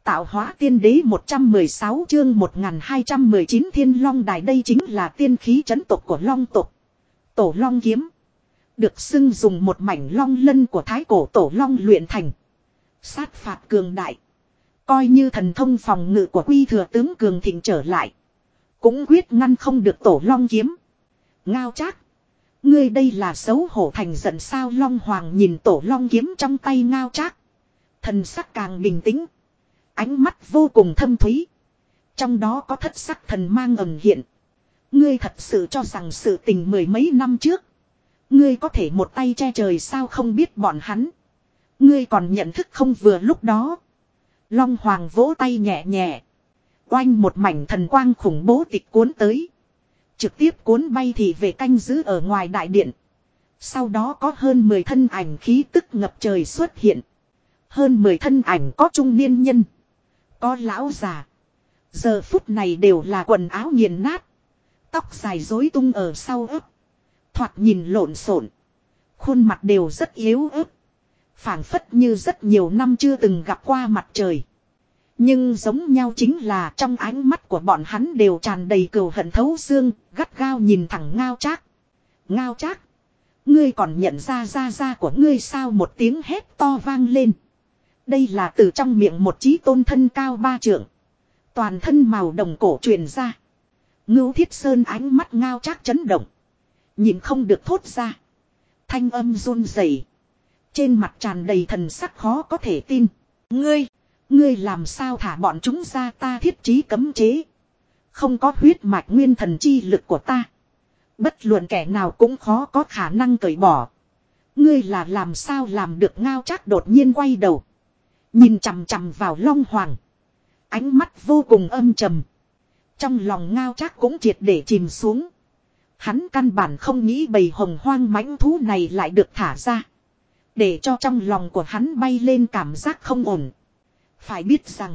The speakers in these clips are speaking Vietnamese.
Tạo hóa tiên đế 116 chương 1219 Thiên Long Đài, đây chính là tiên khí trấn tộc của Long tộc. Tổ Long kiếm được xưng dùng một mảnh long lân của thái cổ tổ long luyện thành. Sát phạt cường đại. Coi như thần thông phòng ngự của Quy Thừa tướng cường thịnh trở lại, cũng quyết ngăn không được tổ long kiếm. Ngao Trác, ngươi đây là xấu hổ thành giận sao? Long Hoàng nhìn tổ long kiếm trong tay Ngao Trác, thần sắc càng bình tĩnh, ánh mắt vô cùng thâm thúy, trong đó có thất sắc thần mang ẩn hiện. Ngươi thật sự cho rằng sự tình mười mấy năm trước ngươi có thể một tay che trời sao? Không biết bọn hắn, ngươi còn nhận thức không? Vừa lúc đó, Long Hoàng vỗ tay nhẹ nhẹ, oanh một mảnh thần quang khủng bố tịch cuốn tới, trực tiếp cuốn bay thì về canh giữ ở ngoài đại điện. Sau đó có hơn 10 thân ảnh khí tức ngập trời xuất hiện. Hơn 10 thân ảnh có trung niên nhân, có lão già. Giờ phút này đều là quần áo nghiền nát, tóc dài rối tung ở sau ấp, thoạt nhìn lộn xộn, khuôn mặt đều rất yếu ớt, phảng phất như rất nhiều năm chưa từng gặp qua mặt trời. Nhưng giống nhau chính là trong ánh mắt của bọn hắn đều tràn đầy cừu hận thấu xương, gắt gao nhìn thẳng Ngao Trác. Ngao Trác, ngươi còn nhận ra gia của ngươi sao? Một tiếng hét to vang lên. Đây là từ trong miệng một chí tôn thân cao 3 trượng, toàn thân màu đồng cổ truyền ra. Ngưu Thiết Sơn ánh mắt Ngao Trác chấn động, nhìn không được thốt ra, thanh âm run rẩy, trên mặt tràn đầy thần sắc khó có thể tin. Ngươi làm sao thả bọn chúng ra? Ta thiết trí cấm chế, không có huyết mạch nguyên thần chi lực của ta, bất luận kẻ nào cũng khó có khả năng cởi bỏ. Ngươi là làm sao làm được? Ngao Trác đột nhiên quay đầu, nhìn chằm chằm vào Long Hoàng, ánh mắt vô cùng âm trầm. Trong lòng Ngao Trác cũng triệt để chìm xuống. Hắn căn bản không nghĩ bầy hồng hoang mãnh thú này lại được thả ra, để cho trong lòng của hắn bay lên cảm giác không ổn. Phải biết rằng,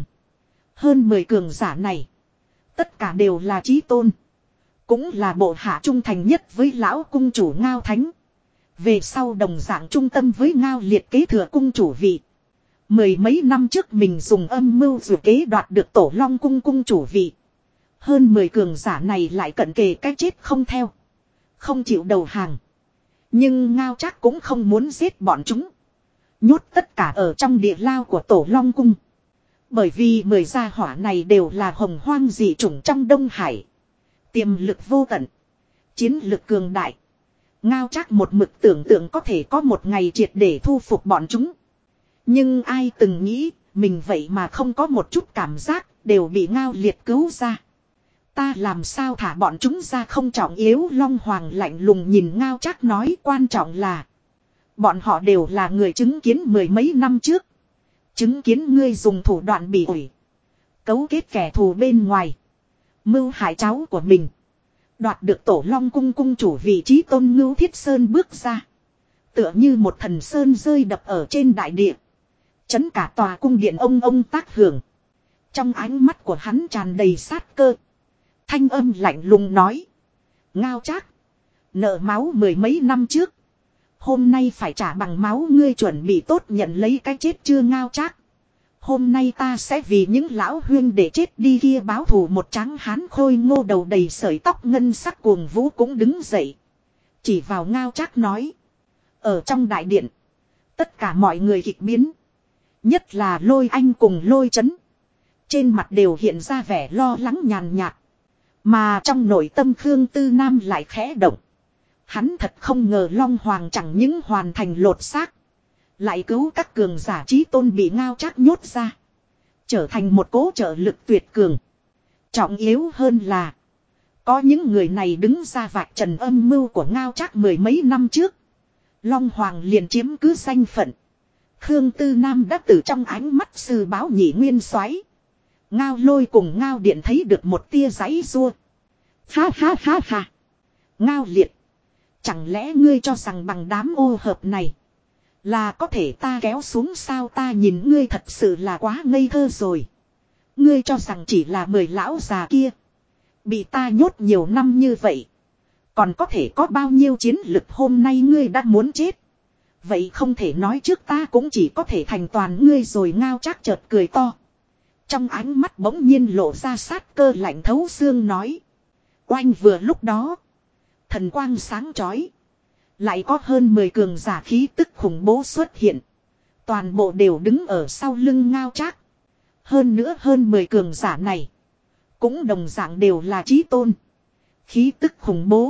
hơn 10 cường giả này, tất cả đều là chí tôn, cũng là bộ hạ trung thành nhất với lão cung chủ Ngao Thánh. Về sau đồng dạng trung tâm với Ngao Liệt kế thừa cung chủ vị. Mười mấy năm trước mình dùng âm mưu dự kế đoạt được Tổ Long cung cung chủ vị. Hơn 10 cường giả này lại cận kề cái chết không theo, không chịu đầu hàng. Nhưng Ngao Trác cũng không muốn giết bọn chúng, nhốt tất cả ở trong địa lao của Tổ Long cung. Bởi vì 10 gia hỏa này đều là hồng hoang dị chủng trong Đông Hải, tiềm lực vô tận, chiến lực cường đại. Ngao Trác một mực tưởng tượng có thể có một ngày triệt để thu phục bọn chúng. Nhưng ai từng nghĩ, mình vậy mà không có một chút cảm giác, đều bị Ngao Liệt cứu ra. Ta làm sao thả bọn chúng ra không trọng yếu? Long Hoàng lạnh lùng nhìn Ngao Trác nói, quan trọng là bọn họ đều là người chứng kiến mười mấy năm trước, chứng kiến ngươi dùng thủ đoạn bỉ ổi, cấu kết kẻ thù bên ngoài, mưu hại cháu của mình, đoạt được Tổ Long cung cung chủ vị trí. Tôn Ngưu Thiết Sơn bước ra, tựa như một thần sơn rơi đập ở trên đại địa, chấn cả tòa cung điện ông tác hưởng. Trong ánh mắt của hắn tràn đầy sát cơ, thanh âm lạnh lùng nói: Ngao Trác, nợ máu mười mấy năm trước, hôm nay phải trả bằng máu. Ngươi chuẩn bị tốt nhận lấy cái chết chưa? Ngao Trác, hôm nay ta sẽ vì những lão huyên để chết đi kia báo thù. Một tráng hán khôi ngô đầu đầy sợi tóc ngân sắc cuồng vũ cũng đứng dậy, chỉ vào Ngao Trác nói. Ở trong đại điện, tất cả mọi người kịch biến, nhất là Lôi Anh cùng Lôi Chấn, trên mặt đều hiện ra vẻ lo lắng nhàn nhạt. Mà trong nội tâm Khương Tư Nam lại khẽ động. Hắn thật không ngờ Long Hoàng chẳng những hoàn thành lột xác, lại cứu các cường giả chí tôn bị Ngao Trác nhốt ra, trở thành một cố trợ lực tuyệt cường. Trọng yếu hơn là, có những người này đứng ra vạch trần âm mưu của Ngao Trác mười mấy năm trước, Long Hoàng liền chiếm cứ danh phận. Khương Tư Nam đã từ trong ánh mắt sư báo nhị nguyên soái, Ngao Lôi cùng Ngao Điện thấy được một tia giãy giụa. Ha ha ha ha. Ngao Liệt, chẳng lẽ ngươi cho rằng bằng đám ô hợp này là có thể ta kéo xuống sao? Ta nhìn ngươi thật sự là quá ngây thơ rồi. Ngươi cho rằng chỉ là 10 lão già kia bị ta nhốt nhiều năm như vậy, còn có thể có bao nhiêu chiến lực? Hôm nay ngươi đã muốn chết, vậy không thể nói trước ta cũng chỉ có thể thành toàn ngươi rồi. Ngao Trác chợt cười to, Trong ánh mắt bỗng nhiên lộ ra sát cơ lạnh thấu xương nói. Oanh vừa lúc đó. Thần quang sáng chói. Lại có hơn 10 cường giả khí tức khủng bố xuất hiện. Toàn bộ đều đứng ở sau lưng Ngao Trác. Hơn nữa hơn 10 cường giả này. Cũng đồng dạng đều là chí tôn. Khí tức khủng bố.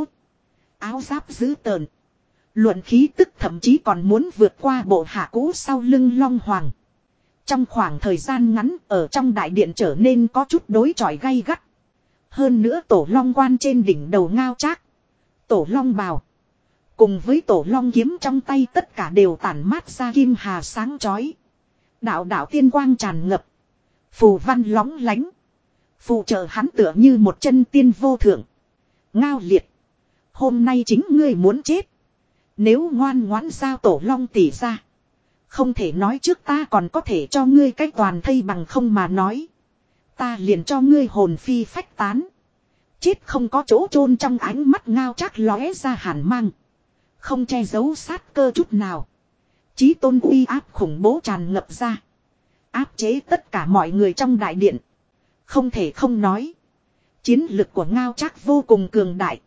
Áo giáp dữ tợn. Luận khí tức thậm chí còn muốn vượt qua bộ hạ cũ sau lưng Long Hoàng. Trong khoảng thời gian ngắn ở trong đại điện trở nên có chút đối chọi gay gắt. Hơn nữa tổ long quan trên đỉnh đầu Ngao Trác. Tổ long bào. Cùng với tổ long kiếm trong tay tất cả đều tản mát ra kim hà sáng chói. Đạo đạo tiên quang tràn ngập. Phù văn lóng lánh. Phù trợ hắn tựa như một chân tiên vô thượng. Ngao Liệt. Hôm nay chính ngươi muốn chết. Nếu ngoan ngoãn giao tổ long tỷ ra. Không thể nói trước ta còn có thể cho ngươi cách toàn thây bằng không mà nói. Ta liền cho ngươi hồn phi phách tán. Chết không có chỗ chôn trong ánh mắt Ngao Trác lóe ra hàn mang. Không che giấu sát cơ chút nào. Chí tôn uy áp khủng bố tràn ngập ra. Áp chế tất cả mọi người trong đại điện. Không thể không nói. Chiến lực của Ngao Trác vô cùng cường đại.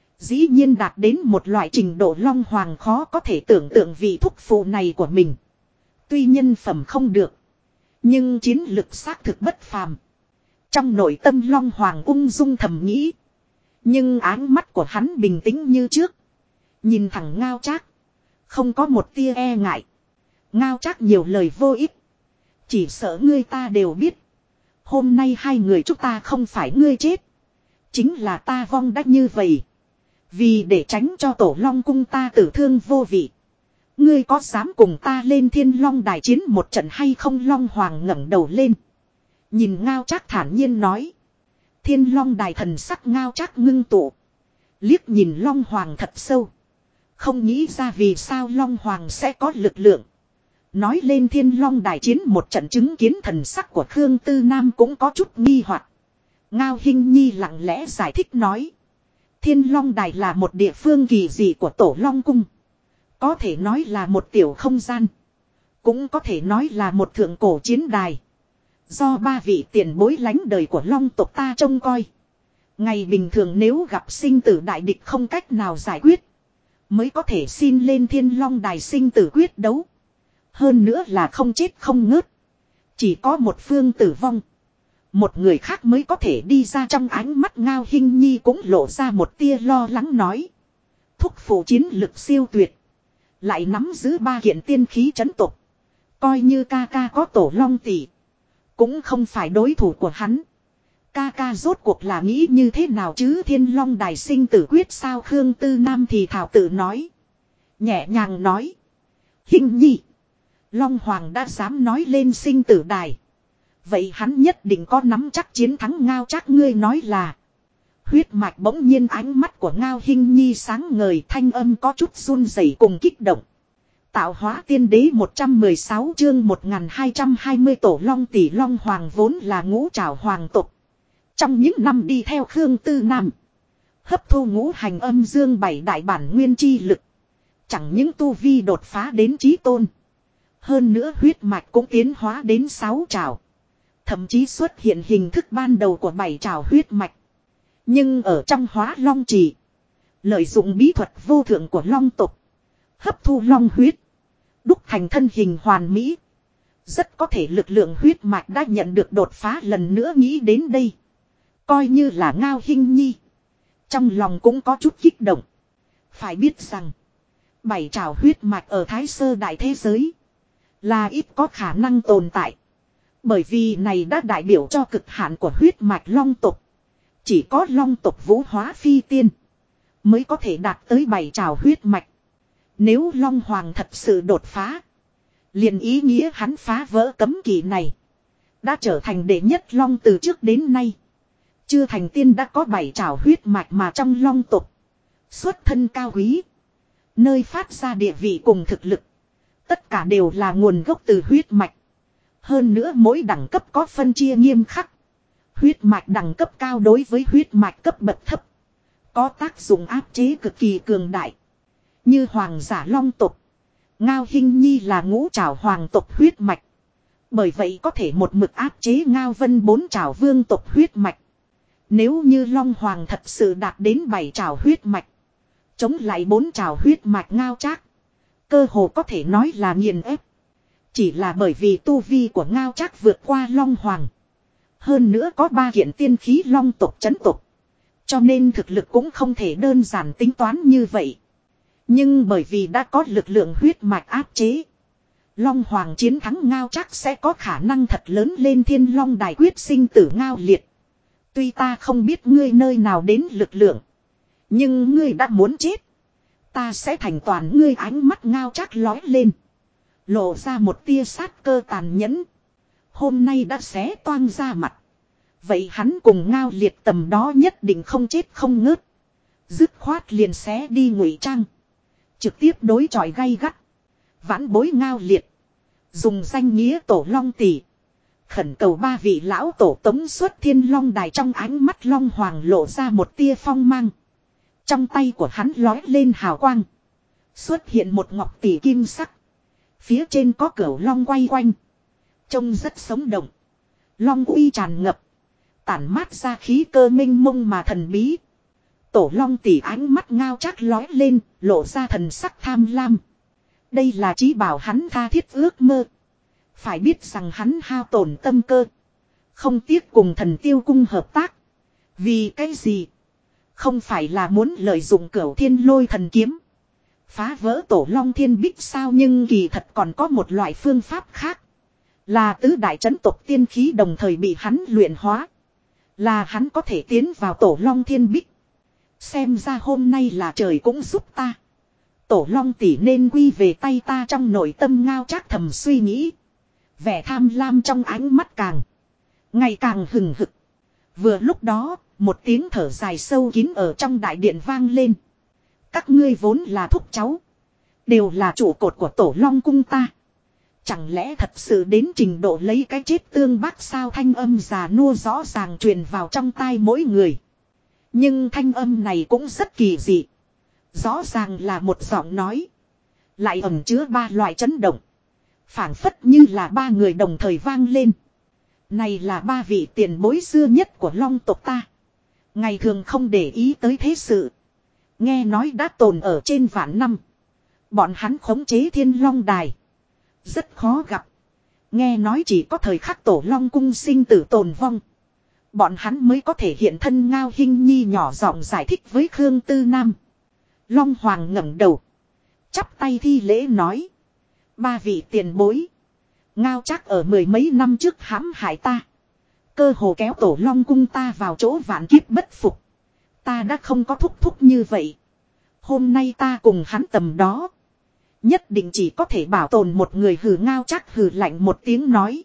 Dĩ nhiên đạt đến một loại trình độ Long Hoàng khó có thể tưởng tượng vị thúc phụ này của mình. Tuy nhân phẩm không được. Nhưng chiến lực xác thực bất phàm. Trong nội tâm Long Hoàng ung dung thầm nghĩ. Nhưng áng mắt của hắn bình tĩnh như trước. Nhìn thẳng Ngao Trác. Không có một tia e ngại. Ngao Trác nhiều lời vô ích. Chỉ sợ ngươi ta đều biết. Hôm nay hai người chúng ta không phải ngươi chết. Chính là ta vong đắc như vậy. Vì để tránh cho tổ long cung ta tử thương vô vị. Ngươi có dám cùng ta lên Thiên Long đài chiến một trận hay không? Long Hoàng ngẩng đầu lên. Nhìn Ngao Trác thản nhiên nói. Thiên Long đài thần sắc Ngao Trác ngưng tụ. Liếc nhìn Long Hoàng thật sâu. Không nghĩ ra vì sao Long Hoàng sẽ có lực lượng. Nói lên Thiên Long đài chiến một trận chứng kiến thần sắc của Khương Tư Nam cũng có chút nghi hoặc. Ngao Hinh Nhi lặng lẽ giải thích nói. Thiên Long đài là một địa phương kỳ dị của Tổ Long Cung. Có thể nói là một tiểu không gian. Cũng có thể nói là một thượng cổ chiến đài. Do ba vị tiền bối lánh đời của Long tộc ta trông coi. Ngày bình thường nếu gặp sinh tử đại địch không cách nào giải quyết. Mới có thể xin lên Thiên Long đài sinh tử quyết đấu. Hơn nữa là không chết không ngớt. Chỉ có một phương tử vong. Một người khác mới có thể đi ra. Trong ánh mắt Ngao Hinh Nhi cũng lộ ra một tia lo lắng nói. Thúc phụ chiến lực siêu tuyệt. Lại nắm giữ ba kiện tiên khí trấn tộc. Coi như ca ca có tổ long tỷ. Cũng không phải đối thủ của hắn. Ca ca rốt cuộc là nghĩ như thế nào chứ? Thiên Long đài sinh tử quyết sao? Khương Tư Nam thì thảo tự nói. Nhẹ nhàng nói. Hinh Nhi. Long Hoàng đã dám nói lên sinh tử đài. Vậy hắn nhất định có nắm chắc chiến thắng. Ngao Trác ngươi nói là. Huyết mạch bỗng nhiên ánh mắt của Ngao Hinh Nhi sáng ngời, thanh âm có chút run rẩy cùng kích động. Tạo hóa tiên đế 116 chương 1220 tổ long tỷ. Long Hoàng vốn là ngũ trảo hoàng tộc. Trong những năm đi theo Khương Tư Nam. Hấp thu ngũ hành âm dương bảy đại bản nguyên chi lực. Chẳng những tu vi đột phá đến chí tôn. Hơn nữa huyết mạch cũng tiến hóa đến 6 trảo. Thậm chí xuất hiện hình thức ban đầu của 7 trảo huyết mạch. Nhưng ở trong Hóa Long Trì. Lợi dụng bí thuật vô thượng của long tộc. Hấp thu long huyết. Đúc thành thân hình hoàn mỹ. Rất có thể lực lượng huyết mạch đã nhận được đột phá lần nữa. Nghĩ đến đây. Coi như là Ngao Hinh Nhi. Trong lòng cũng có chút kích động. Phải biết rằng. Bảy trảo huyết mạch ở Thái Sơ đại thế giới. Là ít có khả năng tồn tại. Bởi vì này đã đại biểu cho cực hạn của huyết mạch long tộc. Chỉ có long tộc vũ hóa phi tiên. Mới có thể đạt tới bảy trảo huyết mạch. Nếu Long Hoàng thật sự đột phá. Liền ý nghĩa hắn phá vỡ cấm kỵ này. Đã trở thành đệ nhất long từ trước đến nay. Chưa thành tiên đã có bảy trảo huyết mạch mà trong long tộc. Xuất thân cao quý. Nơi phát ra địa vị cùng thực lực. Tất cả đều là nguồn gốc từ huyết mạch. Hơn nữa mỗi đẳng cấp có phân chia nghiêm khắc. Huyết mạch đẳng cấp cao đối với huyết mạch cấp bậc thấp. Có tác dụng áp chế cực kỳ cường đại. Như hoàng giả long tộc. Ngao Hinh Nhi là ngũ trảo hoàng tộc huyết mạch. Bởi vậy có thể một mực áp chế Ngao Vân 4 trảo vương tộc huyết mạch. Nếu như Long Hoàng thật sự đạt đến 7 trảo huyết mạch, chống lại 4 trảo huyết mạch Ngao Trác, cơ hồ có thể nói là nghiền ép. Chỉ là bởi vì tu vi của Ngao Trác vượt qua Long Hoàng. Hơn nữa có 3 kiện tiên khí long tộc chấn tộc. Cho nên thực lực cũng không thể đơn giản tính toán như vậy. Nhưng bởi vì đã có lực lượng huyết mạch áp chế, Long Hoàng chiến thắng Ngao Trác sẽ có khả năng thật lớn lên Thiên Long Đài quyết sinh tử Ngao Liệt. Tuy ta không biết ngươi nơi nào đến lực lượng, nhưng ngươi đã muốn chết. Ta sẽ thành toàn ngươi. Ánh mắt Ngao Trác lói lên, lộ ra một tia sát cơ tàn nhẫn. Hôm nay đã xé toang ra mặt, vậy hắn cùng Ngao Liệt tầm đó nhất định không chết không ngớt. Dứt khoát liền xé đi ngụy trang, trực tiếp đối chọi gay gắt. Vãn bối Ngao Liệt, dùng danh nghĩa tổ Long Tỷ, khẩn cầu 3 vị lão tổ tống xuất Thiên Long Đài. Trong ánh mắt Long Hoàng lộ ra một tia phong mang. Trong tay của hắn lói lên hào quang, xuất hiện một ngọc tỷ kim sắc. Phía trên có cửu long quay quanh, trông rất sống động. Long uy tràn ngập, tản mát ra khí cơ minh mông mà thần bí. Tổ Long Tỷ ánh mắt Ngao Trác lói lên, lộ ra thần sắc tham lam. Đây là chí bảo hắn tha thiết ước mơ. Phải biết rằng hắn hao tổn tâm cơ, không tiếc cùng Thần Tiêu Cung hợp tác. Vì cái gì? Không phải là muốn lợi dụng Cửu Thiên Lôi Thần Kiếm phá vỡ Tổ Long Thiên Bích sao? Nhưng kỳ thật còn có một loại phương pháp khác. Là tứ đại trấn tộc tiên khí đồng thời bị hắn luyện hóa, là hắn có thể tiến vào Tổ Long Thiên Bích. Xem ra hôm nay là trời cũng giúp ta. Tổ Long Tỷ nên quy về tay ta. Trong nội tâm Ngao Trác thầm suy nghĩ, vẻ tham lam trong ánh mắt ngày càng hừng hực. Vừa lúc đó, một tiếng thở dài sâu kín ở trong đại điện vang lên. Các ngươi vốn là thúc cháu, đều là trụ cột của Tổ Long cung ta, chẳng lẽ thật sự đến trình độ lấy cái chết tương bác sao? Thanh âm già nua rõ ràng truyền vào trong tai mỗi người. Nhưng thanh âm này cũng rất kỳ dị. Rõ ràng là một giọng nói, lại ẩn chứa 3 loại chấn động, phảng phất như là 3 người đồng thời vang lên. Này là 3 vị tiền bối xưa nhất của Long tộc ta, ngày thường không để ý tới thế sự, nghe nói đã tồn ở trên vạn năm. Bọn hắn khống chế Thiên Long Đài rất khó gặp, nghe nói chỉ có thời khắc Tổ Long cung sinh tử tồn vong, bọn hắn mới có thể hiện thân. Ngao Hinh Nhi nhỏ giọng giải thích với Khương Tư Nam. Long Hoàng ngẩng đầu, chắp tay thi lễ nói: 3 vị tiền bối, Ngao Trác ở 10 mấy năm trước hãm hại ta, cơ hồ kéo Tổ Long cung ta vào chỗ vạn kiếp bất phục. Ta đã không có thúc như vậy. Hôm nay ta cùng hắn tầm đó, nhất định chỉ có thể bảo tồn một người. Hừ. Ngao Trác hừ lạnh một tiếng nói: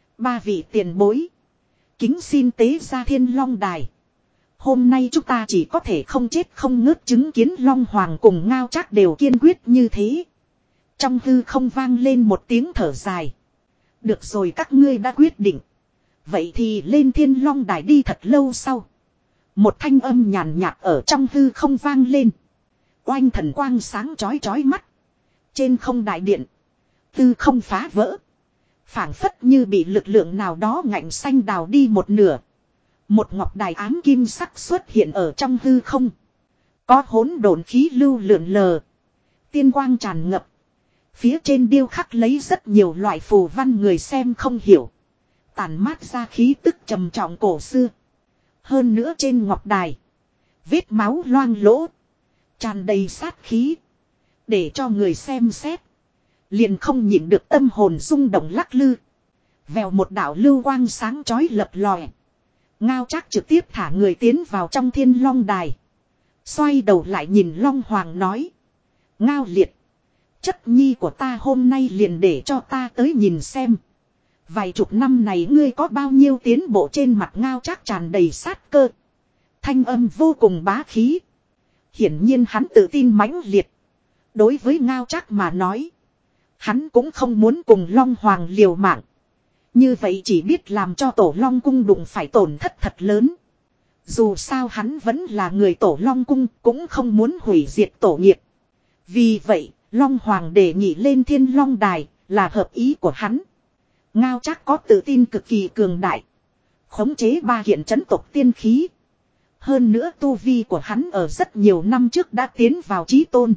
3 vị tiền bối, kính xin tế ra Thiên Long Đài. Hôm nay chúng ta chỉ có thể không chết không ngớt. Chứng kiến Long Hoàng cùng Ngao Trác đều kiên quyết như thế, trong hư không vang lên một tiếng thở dài. Được rồi, các ngươi đã quyết định, vậy thì lên Thiên Long Đài đi. Thật lâu sau, một thanh âm nhàn nhạt ở trong hư không vang lên. Oanh thần quang sáng chói chói mắt. Trên không đại điện, hư không phá vỡ, phảng phất như bị lực lượng nào đó ngạnh xanh đào đi một nửa. Một ngọc đài ám kim sắc xuất hiện ở trong hư không. Có hỗn độn khí lưu lượn lờ, tiên quang tràn ngập. Phía trên điêu khắc lấy rất nhiều loại phù văn người xem không hiểu, tản mát ra khí tức trầm trọng cổ xưa. Hơn nữa trên ngọc đài, vết máu loang lỗ, tràn đầy sát khí, để cho người xem xét liền không nhịn được tâm hồn rung động lắc lư. Vèo một đạo lưu quang sáng chói lập lòe, Ngao Trác trực tiếp thả người tiến vào trong Thiên Long Đài. Xoay đầu lại nhìn Long Hoàng nói: Ngao Liệt, chất nhi của ta hôm nay liền để cho ta tới nhìn xem, vài chục năm này ngươi có bao nhiêu tiến bộ. Trên mặt Ngao Trác tràn đầy sát cơ, thanh âm vô cùng bá khí. Hiển nhiên hắn tự tin mãnh liệt. Đối với Ngao Trác mà nói, hắn cũng không muốn cùng Long Hoàng liều mạng. Như vậy chỉ biết làm cho Tổ Long cung đụng phải tổn thất thật lớn. Dù sao hắn vẫn là người Tổ Long cung, cũng không muốn hủy diệt tổ nghiệp. Vì vậy, Long Hoàng đề nghị lên Thiên Long Đài là hợp ý của hắn. Ngao Trác có tự tin cực kỳ cường đại. Khống chế 3 kiện trấn tộc tiên khí. Hơn nữa tu vi của hắn ở rất nhiều năm trước đã tiến vào chí tôn.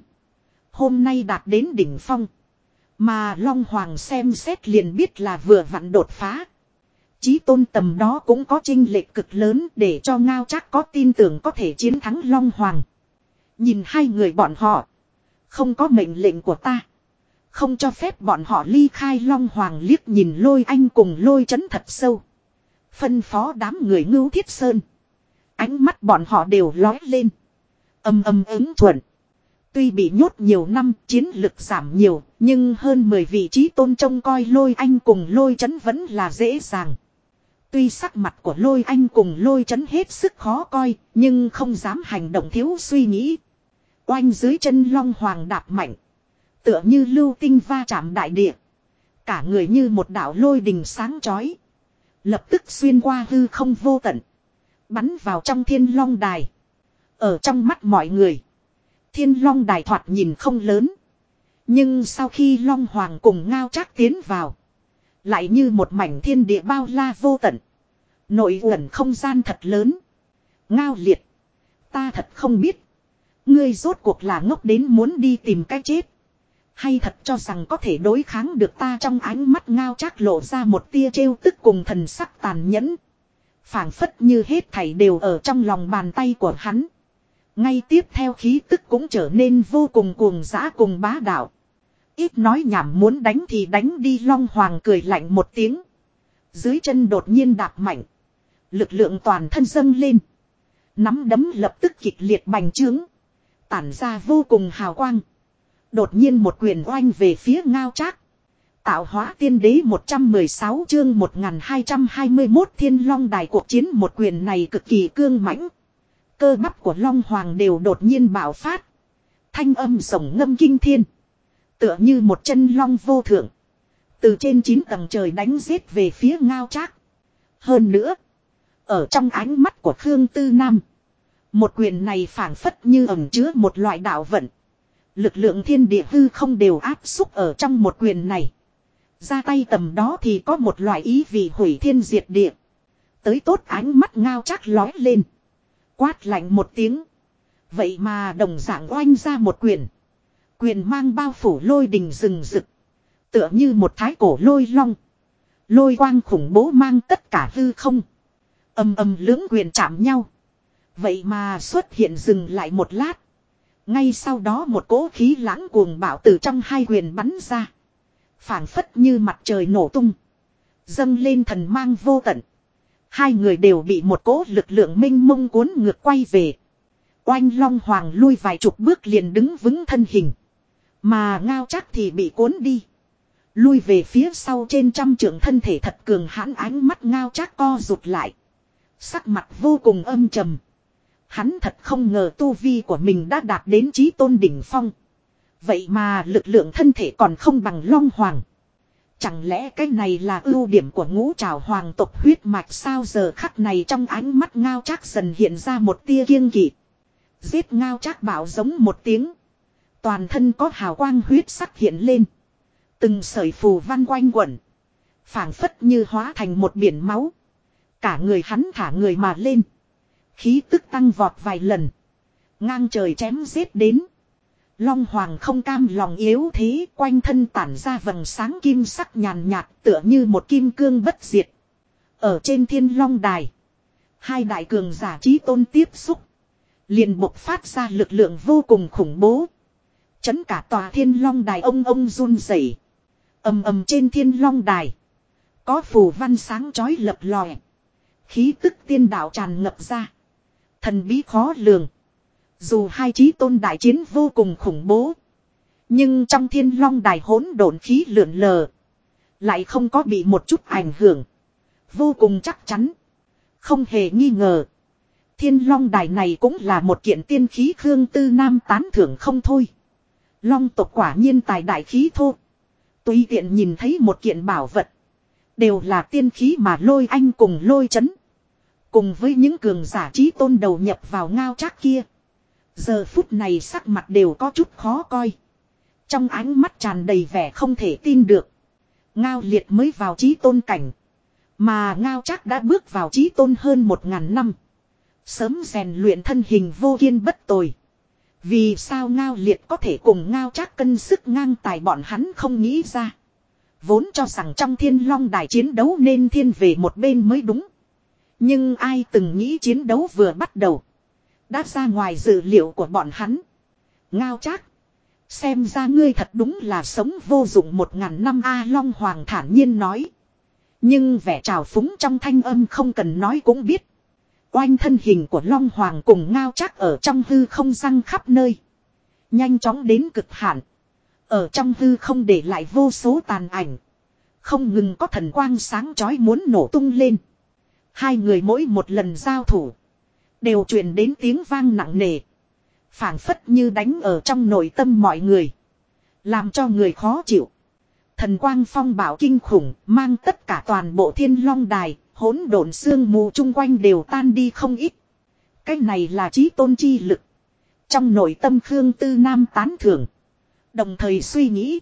Hôm nay đạt đến đỉnh phong. Mà Long Hoàng xem xét liền biết là vừa vặn đột phá. Chí tôn tầm đó cũng có chênh lệch cực lớn để cho Ngao Trác có tin tưởng có thể chiến thắng Long Hoàng. Nhìn hai người bọn họ. Không có mệnh lệnh của ta. Không cho phép bọn họ ly khai. Long Hoàng liếc nhìn Lôi Anh cùng Lôi Chấn thật sâu. Phân phó đám người Ngưu Thiết Sơn. Ánh mắt bọn họ đều lóe lên. Âm âm ứng thuận. Tuy bị nhốt nhiều năm, chiến lực giảm nhiều, nhưng hơn 10 vị trí tôn trông coi Lôi Anh cùng Lôi Chấn vẫn là dễ dàng. Tuy sắc mặt của Lôi Anh cùng Lôi Chấn hết sức khó coi, nhưng không dám hành động thiếu suy nghĩ. Oanh dưới chân Long Hoàng đạp mạnh. Tựa như lưu tinh va chạm đại địa. Cả người như một đạo lôi đình sáng chói. Lập tức xuyên qua hư không vô tận. Bắn vào trong Thiên Long Đài. Ở trong mắt mọi người. Thiên Long Đài thoạt nhìn không lớn. Nhưng sau khi Long Hoàng cùng Ngao Trác tiến vào. Lại như một mảnh thiên địa bao la vô tận. Nội ẩn không gian thật lớn. Ngao Liệt. Ta thật không biết. Ngươi rốt cuộc là ngốc đến muốn đi tìm cái chết. Hay thật cho rằng có thể đối kháng được ta. Trong ánh mắt Ngao Trác lộ ra một tia trêu tức cùng thần sắc tàn nhẫn. Phảng phất như hết thảy đều ở trong lòng bàn tay của hắn. Ngay tiếp theo khí tức cũng trở nên vô cùng cuồng dã cùng bá đạo. Ít nói nhảm, muốn đánh thì đánh đi. Long Hoàng cười lạnh một tiếng. Dưới chân đột nhiên đạp mạnh. Lực lượng toàn thân dâng lên. Nắm đấm lập tức kịch liệt bành trướng. Tản ra vô cùng hào quang. Đột nhiên một quyền oanh về phía Ngao Trác. Tạo hóa tiên đế 116 chương 1221 Thiên Long Đài. Cuộc chiến một quyền này cực kỳ cương mãnh. Cơ bắp của Long Hoàng đều đột nhiên bạo phát. Thanh âm rồng ngâm kinh thiên. Tựa như một chân long vô thượng. Từ trên 9 tầng trời đánh giết về phía Ngao Trác. Hơn nữa. Ở trong ánh mắt của Khương Tư Nam. Một quyền này phảng phất như ẩn chứa một loại đạo vận. Lực lượng thiên địa hư không đều áp xúc ở trong một quyền này. Ra tay tầm đó thì có một loại ý vị hủy thiên diệt địa. Tới tốt, ánh mắt Ngao Trác lói lên. Quát lạnh một tiếng. Vậy mà đồng dạng oanh ra một quyền. Quyền mang bao phủ lôi đình rừng rực. Tựa như một thái cổ lôi long. Lôi quang khủng bố mang tất cả hư không. Ầm ầm lưỡng quyền chạm nhau. Vậy mà xuất hiện dừng lại một lát. Ngay sau đó một cỗ khí lãng cuồng bạo từ trong hai quyền bắn ra. Phảng phất như mặt trời nổ tung. Dâng lên thần mang vô tận. Hai người đều bị một cỗ lực lượng mênh mông cuốn ngược quay về. Oanh Long Hoàng lui vài chục bước liền đứng vững thân hình. Mà Ngao Trác thì bị cuốn đi. Lui về phía sau trên trăm trượng, thân thể thật cường hãn. Ánh mắt Ngao Trác co rụt lại. Sắc mặt vô cùng âm trầm. Hắn thật không ngờ tu vi của mình đã đạt đến chí tôn đỉnh phong. Vậy mà lực lượng thân thể còn không bằng Long Hoàng. Chẳng lẽ cái này là ưu điểm của ngũ trảo hoàng tộc huyết mạch sao? Giờ khắc này trong ánh mắt Ngao Trác dần hiện ra một tia kiêng kỵ. Giết! Ngao Trác bảo giống một tiếng. Toàn thân có hào quang huyết sắc hiện lên. Từng sợi phù văn quanh quẩn. Phảng phất như hóa thành một biển máu. Cả người hắn thả người mà lên. Khí tức tăng vọt vài lần. Ngang trời chém giết đến. Long Hoàng không cam lòng yếu thế, quanh thân tản ra vầng sáng kim sắc nhàn nhạt, tựa như một kim cương bất diệt. Ở trên Thiên Long Đài, hai đại cường giả chí tôn tiếp xúc, liền bộc phát ra lực lượng vô cùng khủng bố. Chấn cả tòa Thiên Long Đài ông run rẩy. Ầm ầm trên Thiên Long Đài, có phù văn sáng chói lập lòe. Khí tức tiên đạo tràn ngập ra. Thần bí khó lường. Dù hai chí tôn đại chiến vô cùng khủng bố. Nhưng trong Thiên Long Đài hỗn độn khí lượn lờ. Lại không có bị một chút ảnh hưởng. Vô cùng chắc chắn. Không hề nghi ngờ. Thiên Long Đài này cũng là một kiện tiên khí. Khương Tư Nam tán thưởng không thôi. Long tộc quả nhiên tài đại khí thô. Tùy tiện nhìn thấy một kiện bảo vật. Đều là tiên khí mà Lôi Anh cùng Lôi Chấn. Cùng với những cường giả chí tôn đầu nhập vào Ngao Trác kia. Giờ phút này sắc mặt đều có chút khó coi. Trong ánh mắt tràn đầy vẻ không thể tin được. Ngao liệt mới vào chí tôn cảnh. Mà Ngao Trác đã bước vào chí tôn hơn 1000 năm. Sớm rèn luyện thân hình vô kiên bất tồi. Vì sao Ngao liệt có thể cùng Ngao Trác cân sức ngang tài, bọn hắn không nghĩ ra. Vốn cho rằng trong Thiên Long đài chiến đấu nên thiên về một bên mới đúng. Nhưng ai từng nghĩ chiến đấu vừa bắt đầu đã ra ngoài dự liệu của bọn hắn. Ngao Trác, xem ra ngươi thật đúng là sống vô dụng 1000 năm a, Long Hoàng thản nhiên nói. Nhưng vẻ trào phúng trong thanh âm không cần nói cũng biết. Oanh, thân hình của Long Hoàng cùng Ngao Trác ở trong hư không răng khắp nơi. Nhanh chóng đến cực hạn. Ở trong hư không để lại vô số tàn ảnh. Không ngừng có thần quang sáng chói muốn nổ tung lên. Hai người mỗi một lần giao thủ đều truyền đến tiếng vang nặng nề. Phảng phất như đánh ở trong nội tâm mọi người. Làm cho người khó chịu. Thần quang phong bạo kinh khủng mang tất cả toàn bộ Thiên Long đài. Hỗn độn sương mù chung quanh đều tan đi không ít. Cái này là chí tôn chi lực. Trong nội tâm Khương Tư Nam tán thưởng. Đồng thời suy nghĩ.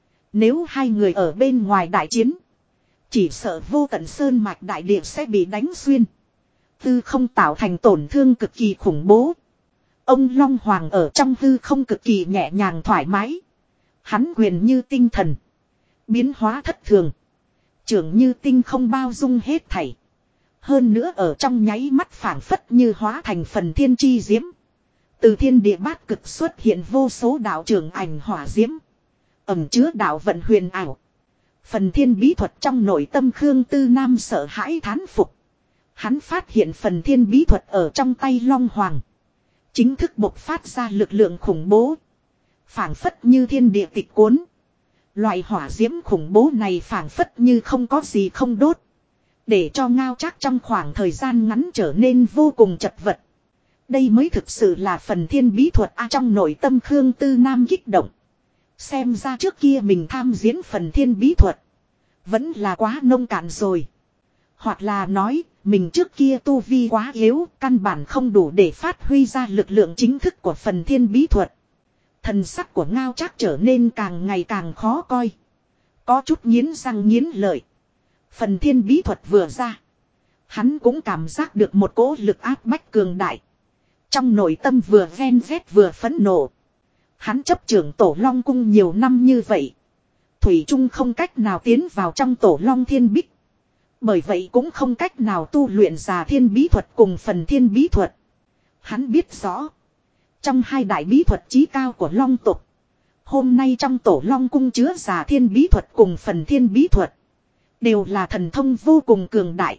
Nếu hai người ở bên ngoài đại chiến. Chỉ sợ vô tận sơn mạch đại địa sẽ bị đánh xuyên. Hư không tạo thành tổn thương cực kỳ khủng bố. Ông Long Hoàng ở trong hư không cực kỳ nhẹ nhàng thoải mái. Hắn quyền như tinh thần. Biến hóa thất thường. Trưởng như tinh không bao dung hết thảy. Hơn nữa ở trong nháy mắt phảng phất như hóa thành phần thiên chi diễm. Từ thiên địa bát cực xuất hiện vô số đạo trưởng ảnh hỏa diễm. Ẩm chứa đạo vận huyền ảo. Phần thiên bí thuật trong nội tâm Khương Tư Nam sợ hãi thán phục. Hắn phát hiện phần thiên bí thuật ở trong tay Long Hoàng. Chính thức bộc phát ra lực lượng khủng bố. Phảng phất như thiên địa tịch cuốn. Loại hỏa diễm khủng bố này phảng phất như không có gì không đốt. Để cho Ngao Trác trong khoảng thời gian ngắn trở nên vô cùng chật vật. Đây mới thực sự là phần thiên bí thuật trong nội tâm Khương Tư Nam kích động. Xem ra trước kia mình tham diễn phần thiên bí thuật. Vẫn là quá nông cạn rồi. Hoặc là nói, mình trước kia tu vi quá yếu, căn bản không đủ để phát huy ra lực lượng chính thức của phần thiên bí thuật. Thần sắc của Ngao Trác trở nên càng ngày càng khó coi. Có chút nghiến răng nghiến lợi. Phần thiên bí thuật vừa ra. Hắn cũng cảm giác được một cỗ lực áp bách cường đại. Trong nội tâm vừa ghen ghét vừa phẫn nộ. Hắn chấp trưởng Tổ Long cung nhiều năm như vậy. Thủy Trung không cách nào tiến vào trong Tổ Long thiên bích. Bởi vậy cũng không cách nào tu luyện già thiên bí thuật cùng phần thiên bí thuật. Hắn biết rõ. Trong hai đại bí thuật chí cao của Long tộc. Hôm nay trong Tổ Long cung chứa già thiên bí thuật cùng phần thiên bí thuật. Đều là thần thông vô cùng cường đại.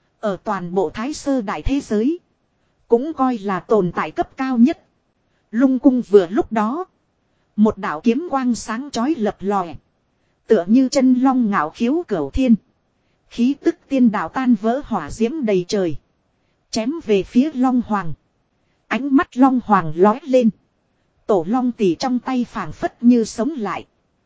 Ở toàn bộ Thái Sơ đại thế giới. Cũng coi là tồn tại cấp cao nhất. Lung cung vừa lúc đó. Một đạo kiếm quang sáng chói lập lòe. Tựa như chân long ngạo khiếu cửu thiên. Khí tức tiên đạo tan vỡ hỏa diễm đầy trời. Chém về phía Long Hoàng. Ánh mắt Long Hoàng lói lên. Tổ Long tỷ trong tay phảng phất như sống lại.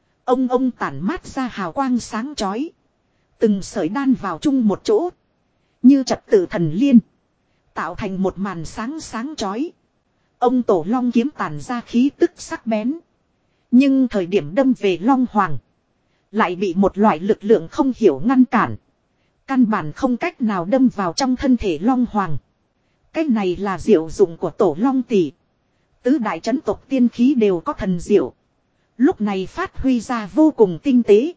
Ông tản mát ra hào quang sáng chói. Từng sợi đan vào chung một chỗ. Như trật tự thần liên. Tạo thành một màn sáng sáng chói. Ông Tổ Long kiếm tản ra khí tức sắc bén. Nhưng thời điểm đâm về Long Hoàng. Lại bị một loại lực lượng không hiểu ngăn cản. Căn bản không cách nào đâm vào trong thân thể Long Hoàng. Cái này là diệu dụng của Tổ Long tỷ. Tứ đại chấn tộc tiên khí đều có thần diệu. Lúc này phát huy ra vô cùng tinh tế.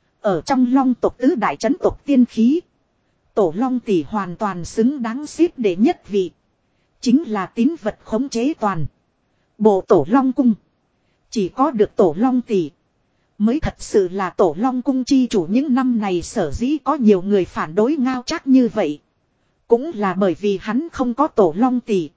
Ở trong Long tộc tứ đại chấn tộc tiên khí. Tổ Long tỷ hoàn toàn xứng đáng xếp để nhất vị. Chính là tín vật khống chế toàn. Bộ Tổ Long cung. Chỉ có được Tổ Long tỷ. Mới thật sự là Tổ Long cung chi chủ. Những năm này sở dĩ có nhiều người phản đối Ngao Trác như vậy. Cũng là bởi vì hắn không có Tổ Long tỷ.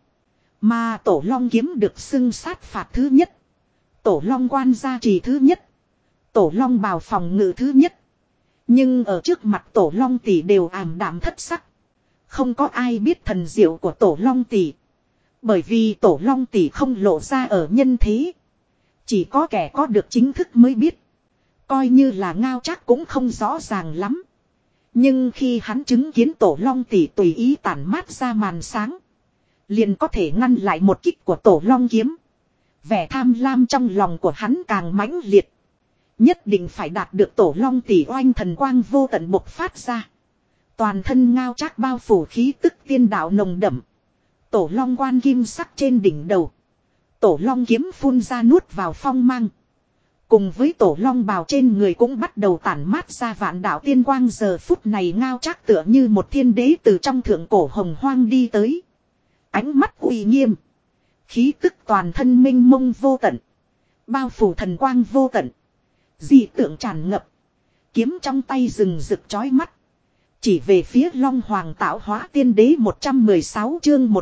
Mà Tổ Long kiếm được xưng sát phạt thứ nhất. Tổ Long quan gia trì thứ nhất. Tổ Long bào phòng ngự thứ nhất. Nhưng ở trước mặt Tổ Long tỷ đều ảm đạm thất sắc. Không có ai biết thần diệu của Tổ Long tỷ. Bởi vì Tổ Long tỷ không lộ ra ở nhân thế. Chỉ có kẻ có được chính thức mới biết. Coi như là Ngao Trác cũng không rõ ràng lắm. Nhưng khi hắn chứng kiến Tổ Long tỷ tùy ý tản mát ra màn sáng. Liền có thể ngăn lại một kích của Tổ Long kiếm. Vẻ tham lam trong lòng của hắn càng mãnh liệt. Nhất định phải đạt được tổ long tỷ oanh thần quang vô tận bộc phát ra. Toàn thân ngao trác bao phủ khí tức tiên đạo nồng đậm. Tổ long quan kim sắc trên đỉnh đầu. Tổ long kiếm phun ra nuốt vào phong mang. Cùng với tổ long bào trên người cũng bắt đầu tản mát ra vạn đạo tiên quang. Giờ phút này ngao trác tựa như một thiên đế từ trong thượng cổ hồng hoang đi tới. Ánh mắt uy nghiêm. Khí tức toàn thân minh mông vô tận. Bao phủ thần quang vô tận. Dị tượng tràn ngập. Kiếm trong tay rừng rực chói mắt. Chỉ về phía Long Hoàng tạo hóa tiên đế 116 chương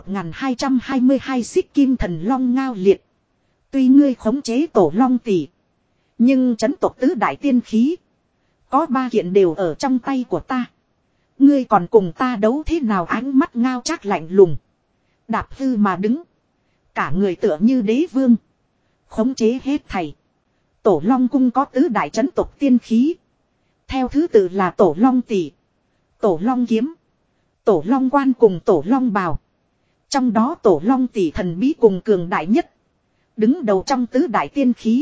1222 xích kim thần long ngao liệt. Tuy ngươi khống chế tổ long tỷ. Nhưng chấn tộc tứ đại tiên khí. Có 3 kiện đều ở trong tay của ta. Ngươi còn cùng ta đấu thế nào? Ánh mắt ngao trác lạnh lùng. Đạp hư mà đứng. Cả người tựa như đế vương. Khống chế hết thảy. Tổ long cung có tứ đại chấn tộc tiên khí. Theo thứ tự là tổ long tỷ. Tổ long kiếm. Tổ long quan cùng tổ long bào. Trong đó tổ long tỷ thần bí cùng cường đại nhất. Đứng đầu trong tứ đại tiên khí.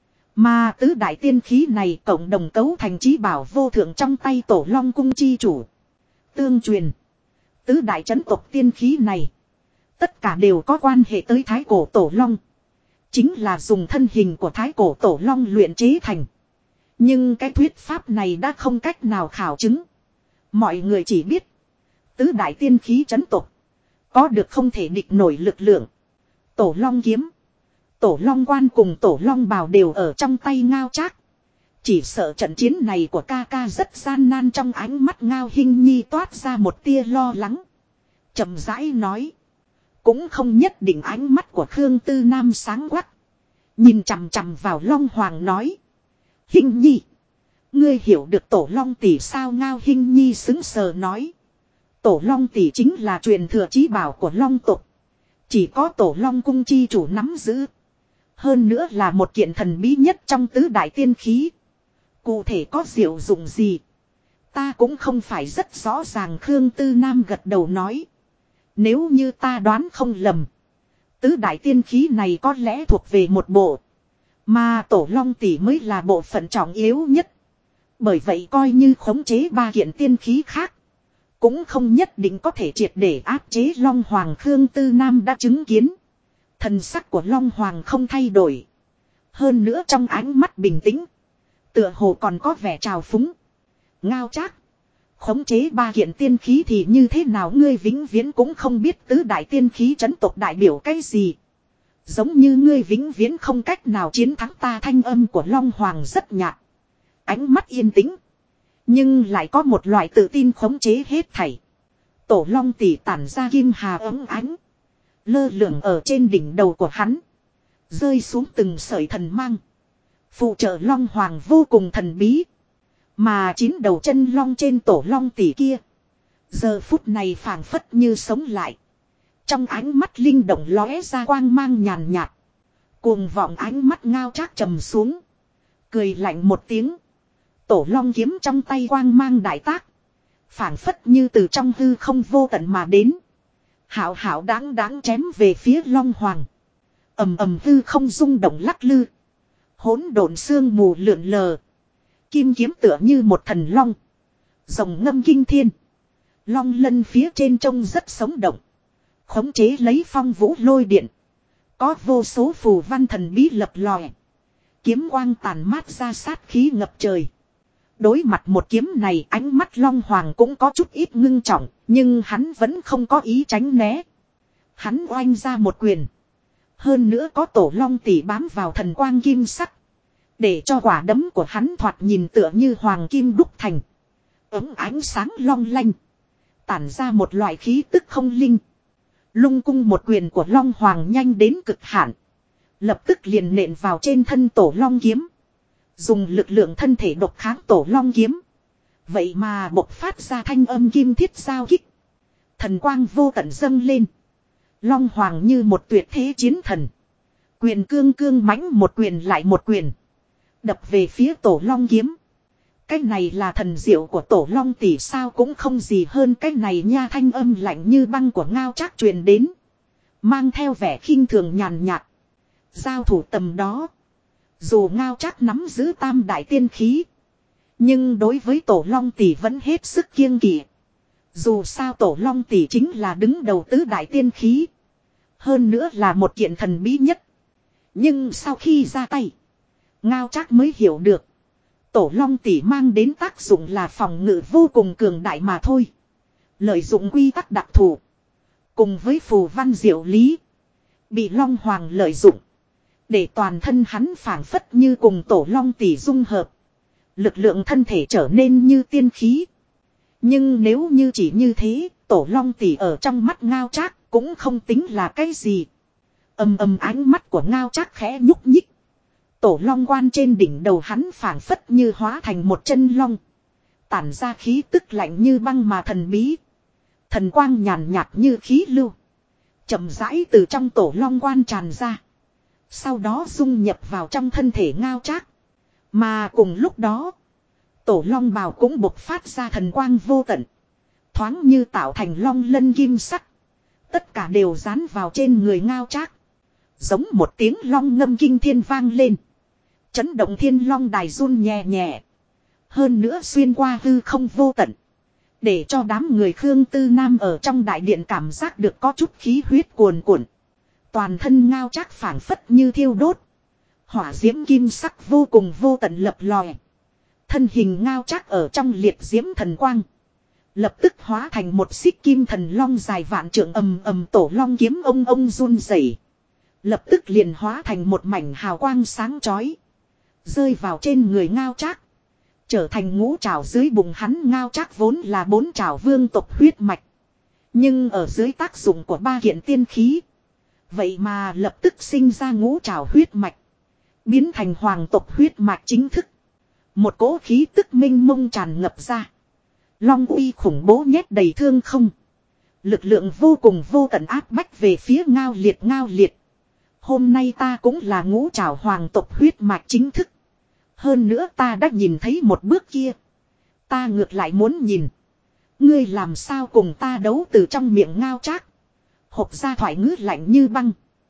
Mà tứ đại tiên khí này cộng đồng cấu thành chí bảo vô thượng trong tay tổ long cung chi chủ. Tương truyền. Tứ đại chấn tộc tiên khí này. Tất cả đều có quan hệ tới thái cổ tổ long. Chính là dùng thân hình của thái cổ tổ long luyện chế thành. Nhưng cái thuyết pháp này đã không cách nào khảo chứng. Mọi người chỉ biết. Tứ đại tiên khí chấn tộc. Có được không thể địch nổi lực lượng. Tổ long kiếm. Tổ long quan cùng tổ long bào đều ở trong tay ngao trác. Chỉ sợ trận chiến này của ca ca rất gian nan. Trong ánh mắt Ngao Hinh Nhi toát ra một tia lo lắng. Chậm rãi nói. Cũng không nhất định. Ánh mắt của Khương Tư Nam sáng quắc. Nhìn chằm chằm vào Long Hoàng nói. Hinh Nhi. Ngươi hiểu được tổ long tỷ sao? Ngao Hinh Nhi sững sờ nói. Tổ long tỷ chính là truyền thừa chí bảo của long tộc. Chỉ có tổ long cung chi chủ nắm giữ. Hơn nữa là một kiện thần bí nhất trong tứ đại tiên khí. Cụ thể có diệu dụng gì? Ta cũng không phải rất rõ ràng. Khương Tư Nam gật đầu nói. Nếu như ta đoán không lầm. Tứ đại tiên khí này có lẽ thuộc về một bộ. Mà tổ long tỷ mới là bộ phận trọng yếu nhất. Bởi vậy coi như khống chế 3 kiện tiên khí khác. Cũng không nhất định có thể triệt để áp chế Long Hoàng. Khương Tư Nam đã chứng kiến. Thần sắc của Long Hoàng không thay đổi. Hơn nữa trong ánh mắt bình tĩnh. Tựa hồ còn có vẻ trào phúng. Ngao trác. Khống chế 3 kiện tiên khí thì như thế nào? Ngươi vĩnh viễn cũng không biết tứ đại tiên khí chấn tộc đại biểu cái gì. Giống như ngươi vĩnh viễn không cách nào chiến thắng ta. Thanh âm của Long Hoàng rất nhạt. Ánh mắt yên tĩnh. Nhưng lại có một loại tự tin khống chế hết thảy. Tổ long tỷ tản ra kim hà ấm ánh. Lơ lửng ở trên đỉnh đầu của hắn. Rơi xuống từng sợi thần mang. Phụ trợ Long Hoàng vô cùng thần bí. Mà 9 đầu chân long trên tổ long tỷ kia. Giờ phút này phảng phất như sống lại. Trong ánh mắt linh động lóe ra quang mang nhàn nhạt. Cuồng vọng ánh mắt ngao trác trầm xuống. Cười lạnh một tiếng. Tổ long kiếm trong tay quang mang đại tác. Phảng phất như từ trong hư không vô tận mà đến. Hảo hảo đáng đáng chém về phía Long Hoàng. Ầm ầm hư không rung động lắc lư. Hỗn độn sương mù lượn lờ. Kim kiếm tựa như một thần long. Rồng ngâm kinh thiên. Long lân phía trên trông rất sống động. Khống chế lấy phong vũ lôi điện. Có vô số phù văn thần bí lập lòe. Kiếm quang tàn mát ra sát khí ngập trời. Đối mặt một kiếm này ánh mắt Long Hoàng cũng có chút ít ngưng trọng. Nhưng hắn vẫn không có ý tránh né. Hắn oanh ra một quyền. Hơn nữa có tổ long tỷ bám vào thần quang kim sắc. Để cho quả đấm của hắn thoạt nhìn tựa như hoàng kim đúc thành. Ấm ánh sáng long lanh. Tản ra một loại khí tức không linh. Lung cung một quyền của Long Hoàng nhanh đến cực hạn. Lập tức liền nện vào trên thân tổ long kiếm. Dùng lực lượng thân thể độc kháng tổ long kiếm. Vậy mà bộc phát ra thanh âm kim thiết giao kích. Thần quang vô tận dâng lên. Long Hoàng như một tuyệt thế chiến thần. Quyền cương cương mãnh một quyền lại một quyền. Đập về phía tổ long kiếm. Cái này là thần diệu của tổ long tỷ sao? Cũng không gì hơn cái này nha. Thanh âm lạnh như băng của ngao trác truyền đến. Mang theo vẻ khinh thường nhàn nhạt. Giao thủ tầm đó. Dù Ngao Trác nắm giữ tam đại tiên khí. Nhưng đối với Tổ Long Tỷ vẫn hết sức kiêng kỵ. Dù sao Tổ Long Tỷ chính là đứng đầu tứ đại tiên khí. Hơn nữa là một kiện thần bí nhất. Nhưng sau khi ra tay, Ngao Trác mới hiểu được. Tổ Long Tỷ mang đến tác dụng là phòng ngự vô cùng cường đại mà thôi. Lợi dụng quy tắc đặc thù. Cùng với phù văn diệu lý. Bị Long Hoàng lợi dụng. Để toàn thân hắn phảng phất như cùng Tổ Long Tỷ dung hợp. Lực lượng thân thể trở nên như tiên khí. Nhưng nếu như chỉ như thế, Tổ Long Tỷ ở trong mắt Ngao Trác cũng không tính là cái gì. Ánh mắt của Ngao Trác khẽ nhúc nhích. Tổ Long quan trên đỉnh đầu hắn phảng phất như hóa thành một chân long. Tản ra khí tức lạnh như băng mà thần bí. Thần quang nhàn nhạt như khí lưu. Chậm rãi từ trong Tổ Long quan tràn ra. Sau đó dung nhập vào trong thân thể Ngao Trác. Mà cùng lúc đó, Tổ Long bào cũng bộc phát ra thần quang vô tận. Thoáng như tạo thành long lân kim sắc. Tất cả đều dán vào trên người Ngao Trác. Giống một tiếng long ngâm kinh thiên vang lên. Chấn động thiên long đài run nhẹ nhẹ. Hơn nữa xuyên qua hư không vô tận. Để cho đám người Khương Tư Nam ở trong đại điện cảm giác được có chút khí huyết cuồn cuộn. Toàn thân Ngao Trác phảng phất như thiêu đốt. Hỏa diễm kim sắc vô cùng vô tận lập lòe. Thân hình Ngao Trác ở trong liệt diễm thần quang. Lập tức hóa thành một xích kim thần long dài vạn trượng Tổ Long kiếm ông run rẩy. Lập tức liền hóa thành một mảnh hào quang sáng chói. Rơi vào trên người Ngao Trác. Trở thành ngũ trảo dưới bụng hắn. Ngao Trác vốn là 4 trảo vương tộc huyết mạch. Nhưng ở dưới tác dụng của 3 kiện tiên khí. Vậy mà lập tức sinh ra ngũ trảo huyết mạch. Biến thành hoàng tộc huyết mạch chính thức. Một cỗ khí tức minh mông tràn ngập ra. Long uy khủng bố nhét đầy thương không. Lực lượng vô cùng vô tận áp bách về phía Ngao Liệt. Hôm nay ta cũng là ngũ trảo hoàng tộc huyết mạch chính thức. Hơn nữa ta đã nhìn thấy một bước kia. Ta ngược lại muốn nhìn. Ngươi làm sao cùng ta đấu. Từ trong miệng Ngao Trác hộc ra thoại ngữ lạnh như băng.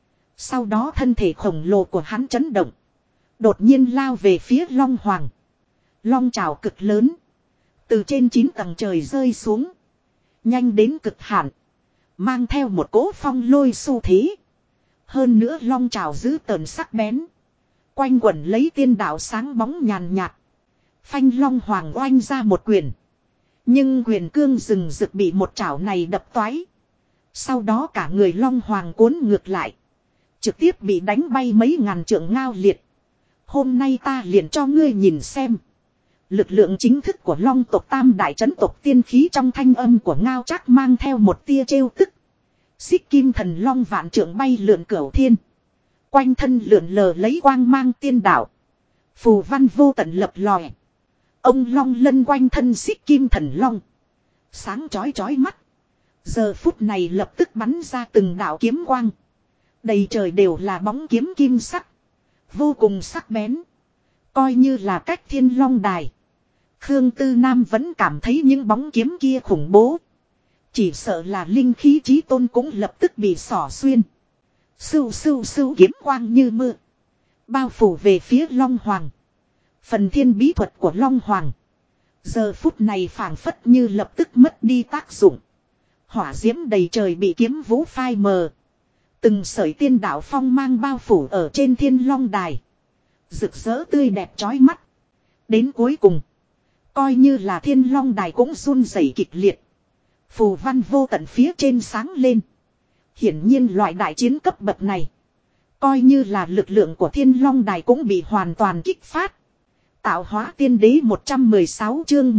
Sau đó thân thể khổng lồ của hắn chấn động. Đột nhiên lao về phía Long Hoàng. Long trảo cực lớn. Từ trên 9 tầng trời rơi xuống. Nhanh đến cực hạn. Mang theo một cỗ phong lôi xu thế. Hơn nữa long trảo giữ tợn sắc bén. Quanh quẩn lấy tiên đạo sáng bóng nhàn nhạt. Phanh Long Hoàng oanh ra một quyền. Nhưng quyền cương rừng rực bị một trảo này đập toái. Sau đó cả người Long Hoàng cuốn ngược lại. Trực tiếp bị đánh bay mấy ngàn trượng Ngao Liệt. Hôm nay ta liền cho ngươi nhìn xem. Lực lượng chính thức của Long tộc tam đại trấn tộc tiên khí. Trong thanh âm của Ngao Trác mang theo một tia trêu tức. Xích kim thần long vạn trượng bay lượn cửu thiên. Quanh thân lượn lờ lấy quang mang tiên đạo. Phù văn vô tận lập lòe. Ông long lân quanh thân xích kim thần long. Sáng chói chói mắt. Giờ phút này lập tức bắn ra từng đạo kiếm quang. Đầy trời đều là bóng kiếm kim sắc. Vô cùng sắc bén. Coi như là cách thiên long đài. Khương Tư Nam vẫn cảm thấy những bóng kiếm kia khủng bố. Chỉ sợ là linh khí chí tôn cũng lập tức bị xỏ xuyên. Sưu sưu sưu kiếm quang như mưa. Bao phủ về phía Long Hoàng. Phần thiên bí thuật của Long Hoàng. Giờ phút này phảng phất như lập tức mất đi tác dụng. Hỏa diễm đầy trời bị kiếm vũ phai mờ. Từng sợi tiên đạo phong mang bao phủ ở trên thiên long đài. Rực rỡ tươi đẹp chói mắt. Đến cuối cùng. Coi như là thiên long đài cũng run rẩy kịch liệt. Phù văn vô tận phía trên sáng lên. Hiển nhiên loại đại chiến cấp bậc này. Coi như là lực lượng của thiên long đài cũng bị hoàn toàn kích phát. Tạo hóa tiên đế 116 chương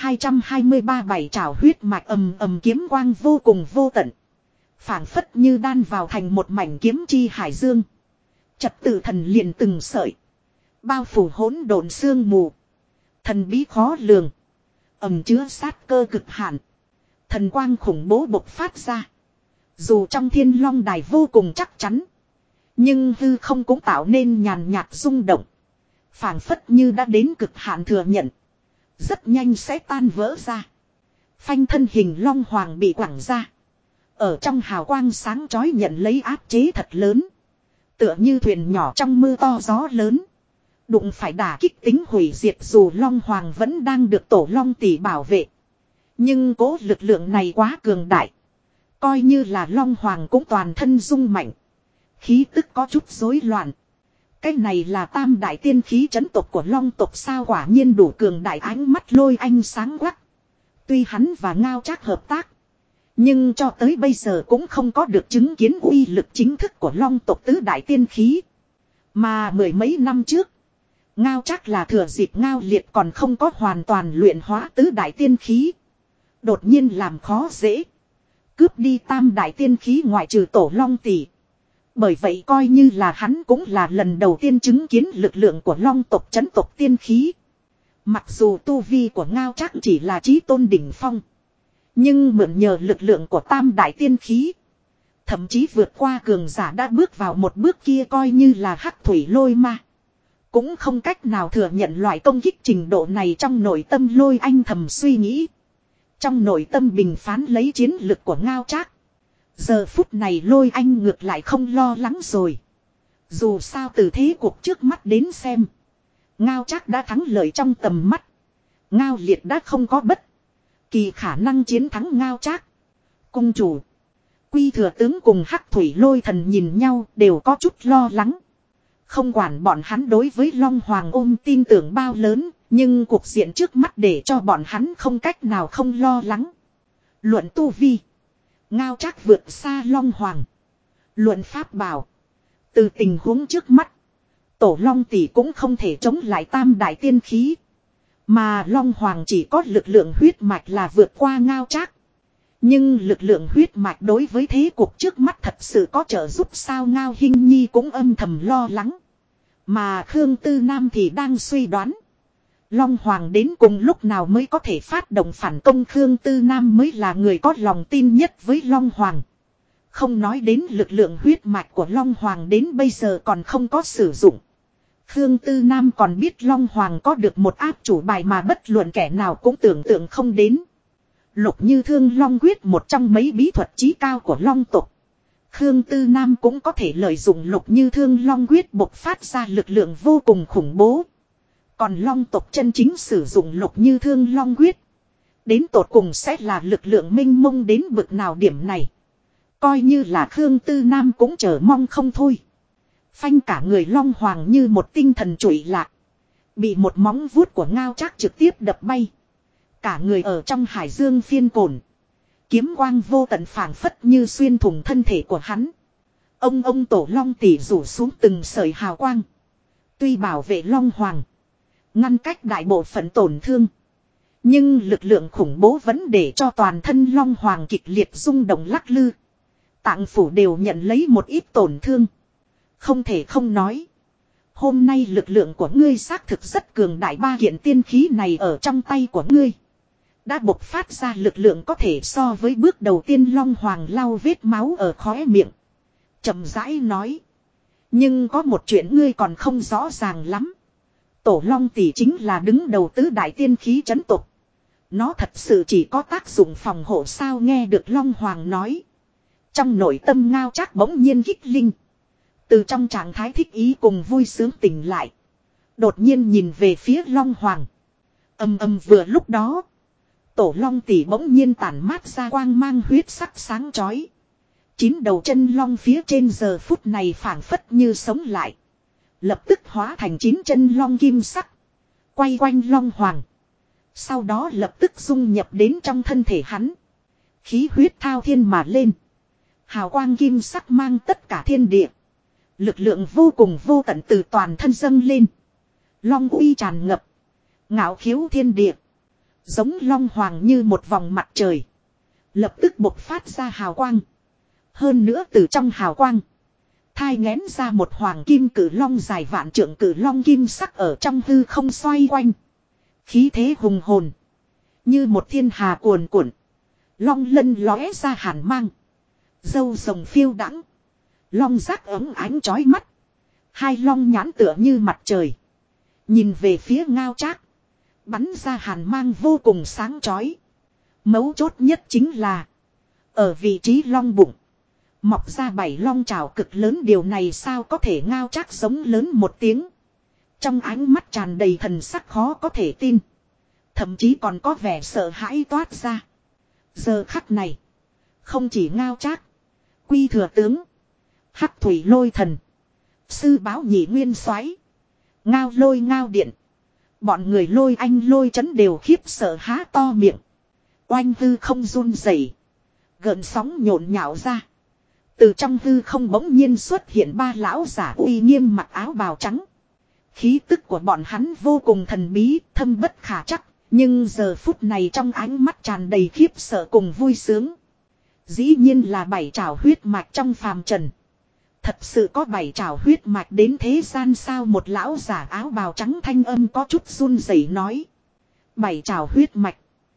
1223 bảy trảo huyết mạch kiếm quang vô cùng vô tận. Phảng phất như đan vào thành một mảnh kiếm chi hải dương. Trật tự thần liền từng sợi. Bao phủ hỗn độn sương mù. Thần bí khó lường. Chứa sát cơ cực hạn. Thần quang khủng bố bộc phát ra. Dù trong thiên long đài vô cùng chắc chắn. Nhưng hư không cũng tạo nên nhàn nhạt rung động. Phảng phất như đã đến cực hạn thừa nhận. Rất nhanh sẽ tan vỡ ra. Phanh thân hình Long Hoàng bị quẳng ra. Ở trong hào quang sáng chói nhận lấy áp chế thật lớn. Tựa như thuyền nhỏ trong mưa to gió lớn. Đụng phải đả kích tính hủy diệt dù Long Hoàng vẫn đang được Tổ Long Tỷ bảo vệ. Nhưng cố lực lượng này quá cường đại. Coi như là Long Hoàng cũng toàn thân rung mạnh. Khí tức có chút rối loạn. Cái này là tam đại tiên khí trấn tộc của Long tộc sao, quả nhiên đủ cường đại, ánh mắt Lôi Anh sáng quắc. Tuy hắn và Ngao Trác hợp tác, nhưng cho tới bây giờ cũng không có được chứng kiến uy lực chính thức của Long tộc tứ đại tiên khí. Mà mười mấy năm trước, Ngao Trác là thừa dịp Ngao Liệt còn không có hoàn toàn luyện hóa tứ đại tiên khí, đột nhiên làm khó dễ, cướp đi tam đại tiên khí ngoại trừ Tổ Long Tỷ. Bởi vậy coi như là hắn cũng là lần đầu tiên chứng kiến lực lượng của Long tộc trấn tộc tiên khí. Mặc dù tu vi của Ngao Trác chỉ là chí tôn đỉnh phong, nhưng mượn nhờ lực lượng của tam đại tiên khí, thậm chí vượt qua cường giả đã bước vào một bước kia, coi như là Hắc Thủy Lôi Ma cũng không cách nào thừa nhận loại công kích trình độ này. Trong nội tâm Lôi Anh thầm suy nghĩ, trong nội tâm bình phán lấy chiến lực của Ngao Trác. Giờ phút này Lôi Anh ngược lại không lo lắng rồi. Dù sao từ thế cuộc trước mắt đến xem, Ngao Trác đã thắng lợi trong tầm mắt. Ngao Liệt đã không có bất kỳ khả năng chiến thắng Ngao Trác. Cung chủ, Quy Thừa Tướng cùng Hắc Thủy Lôi Thần nhìn nhau đều có chút lo lắng. Không quản bọn hắn đối với Long Hoàng ôm tin tưởng bao lớn, nhưng cuộc diện trước mắt để cho bọn hắn không cách nào không lo lắng. Luận tu vi, Ngao Trác vượt xa Long Hoàng. Luận pháp bảo, từ tình huống trước mắt, Tổ Long Tỷ cũng không thể chống lại tam đại tiên khí. Mà Long Hoàng chỉ có lực lượng huyết mạch là vượt qua Ngao Trác. Nhưng lực lượng huyết mạch đối với thế cuộc trước mắt thật sự có trợ giúp sao? Ngao Hinh Nhi cũng âm thầm lo lắng. Mà Khương Tư Nam thì đang suy đoán, Long Hoàng đến cùng lúc nào mới có thể phát động phản công. Khương Tư Nam mới là người có lòng tin nhất với Long Hoàng. Không nói đến lực lượng huyết mạch của Long Hoàng đến bây giờ còn không có sử dụng, Khương Tư Nam còn biết Long Hoàng có được một áp chủ bài mà bất luận kẻ nào cũng tưởng tượng không đến. Lục Như Thương Long quyết, một trong mấy bí thuật chí cao của Long tộc. Khương Tư Nam cũng có thể lợi dụng Lục Như Thương Long quyết bộc phát ra lực lượng vô cùng khủng bố. Còn Long tộc chân chính sử dụng Lục Như Thương Long quyết, đến tột cùng sẽ là lực lượng minh mông đến bực nào, điểm này coi như là Khương Tư Nam cũng chờ mong không thôi. Phanh, cả người Long Hoàng như một tinh thần trụy lạc, bị một móng vuốt của Ngao Trác trực tiếp đập bay. Cả người ở trong hải dương phiên cồn, kiếm quang vô tận phảng phất như xuyên thủng thân thể của hắn. Ông Tổ Long Tỷ rủ xuống từng sợi hào quang, tuy bảo vệ Long Hoàng, ngăn cách đại bộ phận tổn thương, nhưng lực lượng khủng bố vẫn để cho toàn thân Long Hoàng kịch liệt rung động lắc lư. Tạng phủ đều nhận lấy một ít tổn thương. Không thể không nói, hôm nay lực lượng của ngươi xác thực rất cường đại. Ba kiện tiên khí này ở trong tay của ngươi đã bộc phát ra lực lượng có thể so với bước đầu tiên. Long Hoàng lau vết máu ở khóe miệng, chậm rãi nói, nhưng có một chuyện ngươi còn không rõ ràng lắm. Tổ Long Tỷ chính là đứng đầu tứ đại tiên khí trấn tộc, nó thật sự chỉ có tác dụng phòng hộ sao? Nghe được Long Hoàng nói, trong nội tâm Ngao Trác bỗng nhiên kích linh, từ trong trạng thái thích ý cùng vui sướng tỉnh lại, đột nhiên nhìn về phía Long Hoàng. Vừa lúc đó, Tổ Long Tỷ bỗng nhiên tản mát ra quang mang huyết sắc sáng chói. 9 đầu chân long phía trên giờ phút này phảng phất như sống lại, lập tức hóa thành 9 chân long kim sắc, quay quanh Long Hoàng. Sau đó lập tức dung nhập đến trong thân thể hắn. Khí huyết thao thiên mà lên, hào quang kim sắc mang tất cả thiên địa. Lực lượng vô cùng vô tận từ toàn thân dâng lên. Long uy tràn ngập, ngạo khiếu thiên địa. Giống Long Hoàng như một vòng mặt trời, lập tức bộc phát ra hào quang. Hơn nữa từ trong hào quang, thai nghén ra một hoàng kim cử long dài vạn trượng. Cử long kim sắc ở trong hư không xoay quanh, khí thế hùng hồn, như một thiên hà cuồn cuộn. Long lân lóe ra hàn mang, râu rồng phiêu đãng, long giác ấm ánh chói mắt. Hai long nhãn tựa như mặt trời, nhìn về phía Ngao Trác, bắn ra hàn mang vô cùng sáng chói. Mấu chốt nhất chính là, ở vị trí long bụng mọc ra 7 long trảo cực lớn. Điều này sao có thể? Ngao Trác giống lớn một tiếng, Trong ánh mắt tràn đầy thần sắc khó có thể tin. Thậm chí còn có vẻ sợ hãi toát ra. Giờ khắc này. Không chỉ Ngao Trác, Quy Thừa Tướng, Hắc Thủy Lôi Thần, Sư Báo Nhị Nguyên Soái, Ngao Lôi Ngao Điện. Bọn người Lôi Anh Lôi Trấn đều khiếp sợ há to miệng. Oanh hư không run rẩy, gợn sóng nhộn nhạo ra. Từ trong hư không bỗng nhiên xuất hiện ba lão giả uy nghiêm mặc áo bào trắng. Khí tức của bọn hắn vô cùng thần bí, thâm bất khả trắc. Nhưng giờ phút này trong ánh mắt tràn đầy khiếp sợ cùng vui sướng. Dĩ nhiên là bảy trảo huyết mạch trong phàm trần. Thật sự có bảy trảo huyết mạch đến thế gian sao? Một lão giả áo bào trắng thanh âm có chút run rẩy nói. Bảy trảo huyết mạch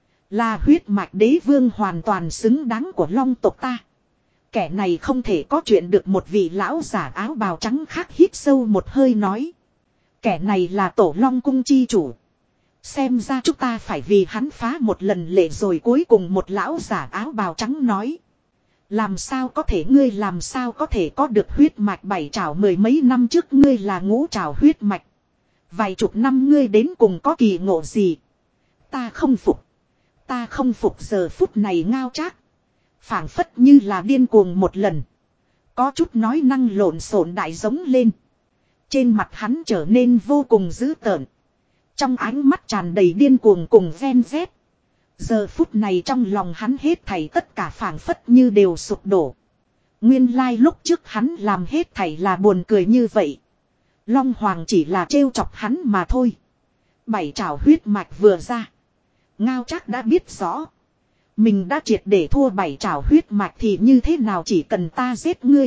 là huyết mạch đế vương hoàn toàn xứng đáng của Long tộc ta. Kẻ này không thể có chuyện được. Một vị lão giả áo bào trắng khác hít sâu một hơi nói. Kẻ này là Tổ Long cung chi chủ. Xem ra chúng ta phải vì hắn phá một lần lệ rồi. Cuối cùng một lão giả áo bào trắng nói. Làm sao có thể, ngươi làm sao có thể có được huyết mạch bảy trảo? Mười mấy năm trước ngươi là ngũ trảo huyết mạch. Vài chục năm ngươi đến cùng có kỳ ngộ gì? Ta không phục. Ta không phục. Giờ phút này Ngao Trác phảng phất như là điên cuồng một lần. Có chút nói năng lộn xộn đại giống lên. Trên mặt hắn trở nên vô cùng dữ tợn. Trong ánh mắt tràn đầy điên cuồng cùng ven vét. Giờ phút này trong lòng hắn hết thảy tất cả phảng phất như đều sụp đổ. Nguyên lai lúc trước hắn làm hết thảy là buồn cười như vậy. Long Hoàng chỉ là trêu chọc hắn mà thôi. Bảy trảo huyết mạch vừa ra. Ngao Trác đã biết rõ. Mình đã triệt để thua bảy trảo huyết mạch thì như thế nào, chỉ cần ta giết ngươi.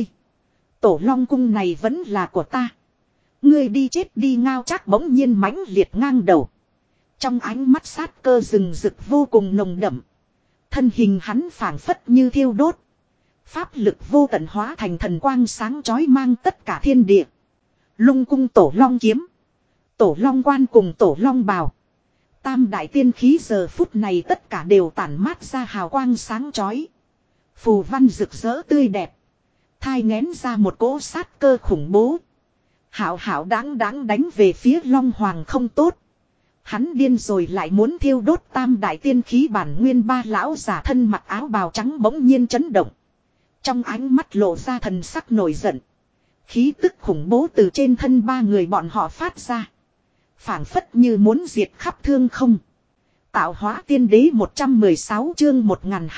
Tổ Long cung này vẫn là của ta. Ngươi đi chết đi. Ngao Trác bỗng nhiên mãnh liệt ngang đầu. Trong ánh mắt sát cơ rừng rực vô cùng nồng đậm. Thân hình hắn phảng phất như thiêu đốt. Pháp lực vô tận hóa thành thần quang sáng chói mang tất cả thiên địa. Lung cung Tổ Long kiếm, Tổ Long quan cùng Tổ Long bào. Tam đại tiên khí giờ phút này tất cả đều tản mát ra hào quang sáng chói. Phù văn rực rỡ tươi đẹp. Thai nghén ra một cỗ sát cơ khủng bố. Hảo hảo đáng đáng đánh về phía Long Hoàng không tốt. Hắn điên rồi, lại muốn thiêu đốt tam đại tiên khí bản nguyên. Ba lão giả thân mặc áo bào trắng bỗng nhiên chấn động. Trong ánh mắt lộ ra thần sắc nổi giận. Khí tức khủng bố từ trên thân ba người bọn họ phát ra. Phảng phất như muốn diệt khắp thương không. Tạo hóa tiên đế 116 chương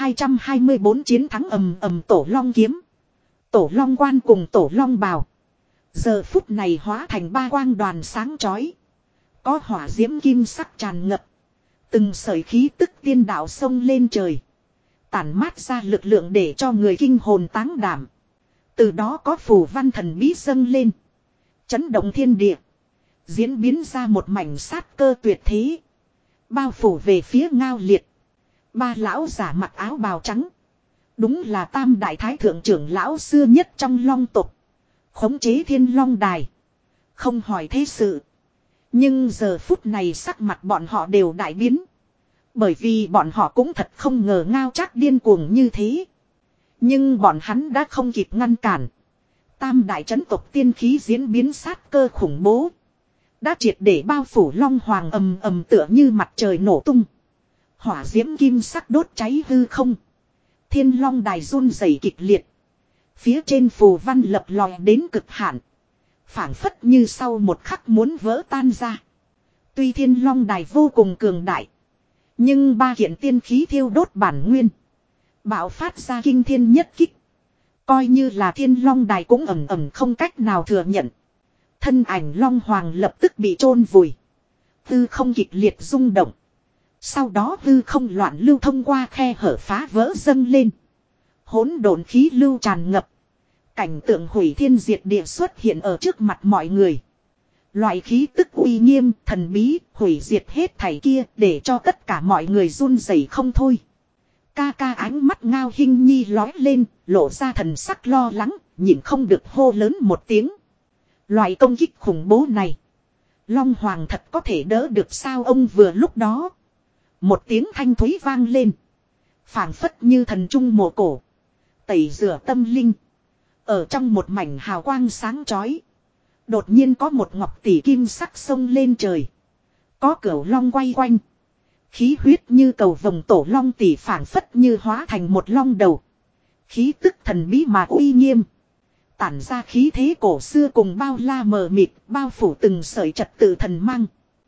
1224 chiến thắng ầm ầm. Tổ Long kiếm, Tổ Long quan cùng Tổ Long bào. Giờ phút này hóa thành ba quang đoàn sáng chói. Có hỏa diễm kim sắc tràn ngập. Từng sợi khí tức tiên đạo sông lên trời. Tản mát ra lực lượng để cho người kinh hồn táng đảm. Từ đó có phù văn thần bí dâng lên. Chấn động thiên địa. Diễn biến ra một mảnh sát cơ tuyệt thế. Bao phủ về phía Ngao Liệt. Ba lão giả mặc áo bào trắng. Đúng là tam đại thái thượng trưởng lão xưa nhất trong Long tộc. Khống chế Thiên Long đài. Không hỏi thế sự. Nhưng giờ phút này sắc mặt bọn họ đều đại biến. Bởi vì bọn họ cũng thật không ngờ Ngao Trác điên cuồng như thế. Nhưng bọn hắn đã không kịp ngăn cản. Tam đại chấn tộc tiên khí diễn biến sát cơ khủng bố. Đã triệt để bao phủ Long Hoàng ầm ầm tựa như mặt trời nổ tung. Hỏa diễm kim sắc đốt cháy hư không. Thiên Long đài run rẩy kịch liệt. Phía trên phù văn lập lòe đến cực hạn. Phảng phất như sau một khắc muốn vỡ tan ra. Tuy Thiên Long đài vô cùng cường đại. Nhưng ba kiện tiên khí thiêu đốt bản nguyên. Bạo phát ra kinh thiên nhất kích. Coi như là Thiên Long đài cũng ẩm ẩm không cách nào thừa nhận. Thân ảnh Long Hoàng lập tức bị chôn vùi. Hư không kịch liệt rung động. Sau đó hư không loạn lưu thông qua khe hở phá vỡ dâng lên. Hỗn độn khí lưu tràn ngập. Cảnh tượng hủy thiên diệt địa xuất hiện ở trước mặt mọi người. Loại khí tức uy nghiêm, thần bí, hủy diệt hết thảy kia để cho tất cả mọi người run rẩy không thôi. Ca ca ánh mắt Ngao Hinh Nhi lói lên, lộ ra thần sắc lo lắng, nhịn không được hô lớn một tiếng. Loại công kích khủng bố này, Long Hoàng thật có thể đỡ được sao? Ông vừa lúc đó, một tiếng thanh thúy vang lên. Phảng phất như thần trung mộ cổ, tẩy rửa tâm linh. Ở trong một mảnh hào quang sáng chói, Đột nhiên có một ngọc tỷ kim sắc sông lên trời. Có cửu long quay quanh. Khí huyết như cầu vồng tổ long tỷ phảng phất như hóa thành một long đầu. Khí tức thần bí mà uy nghiêm. Tản ra khí thế cổ xưa cùng bao la mờ mịt, bao phủ từng sợi trật tự thần mang.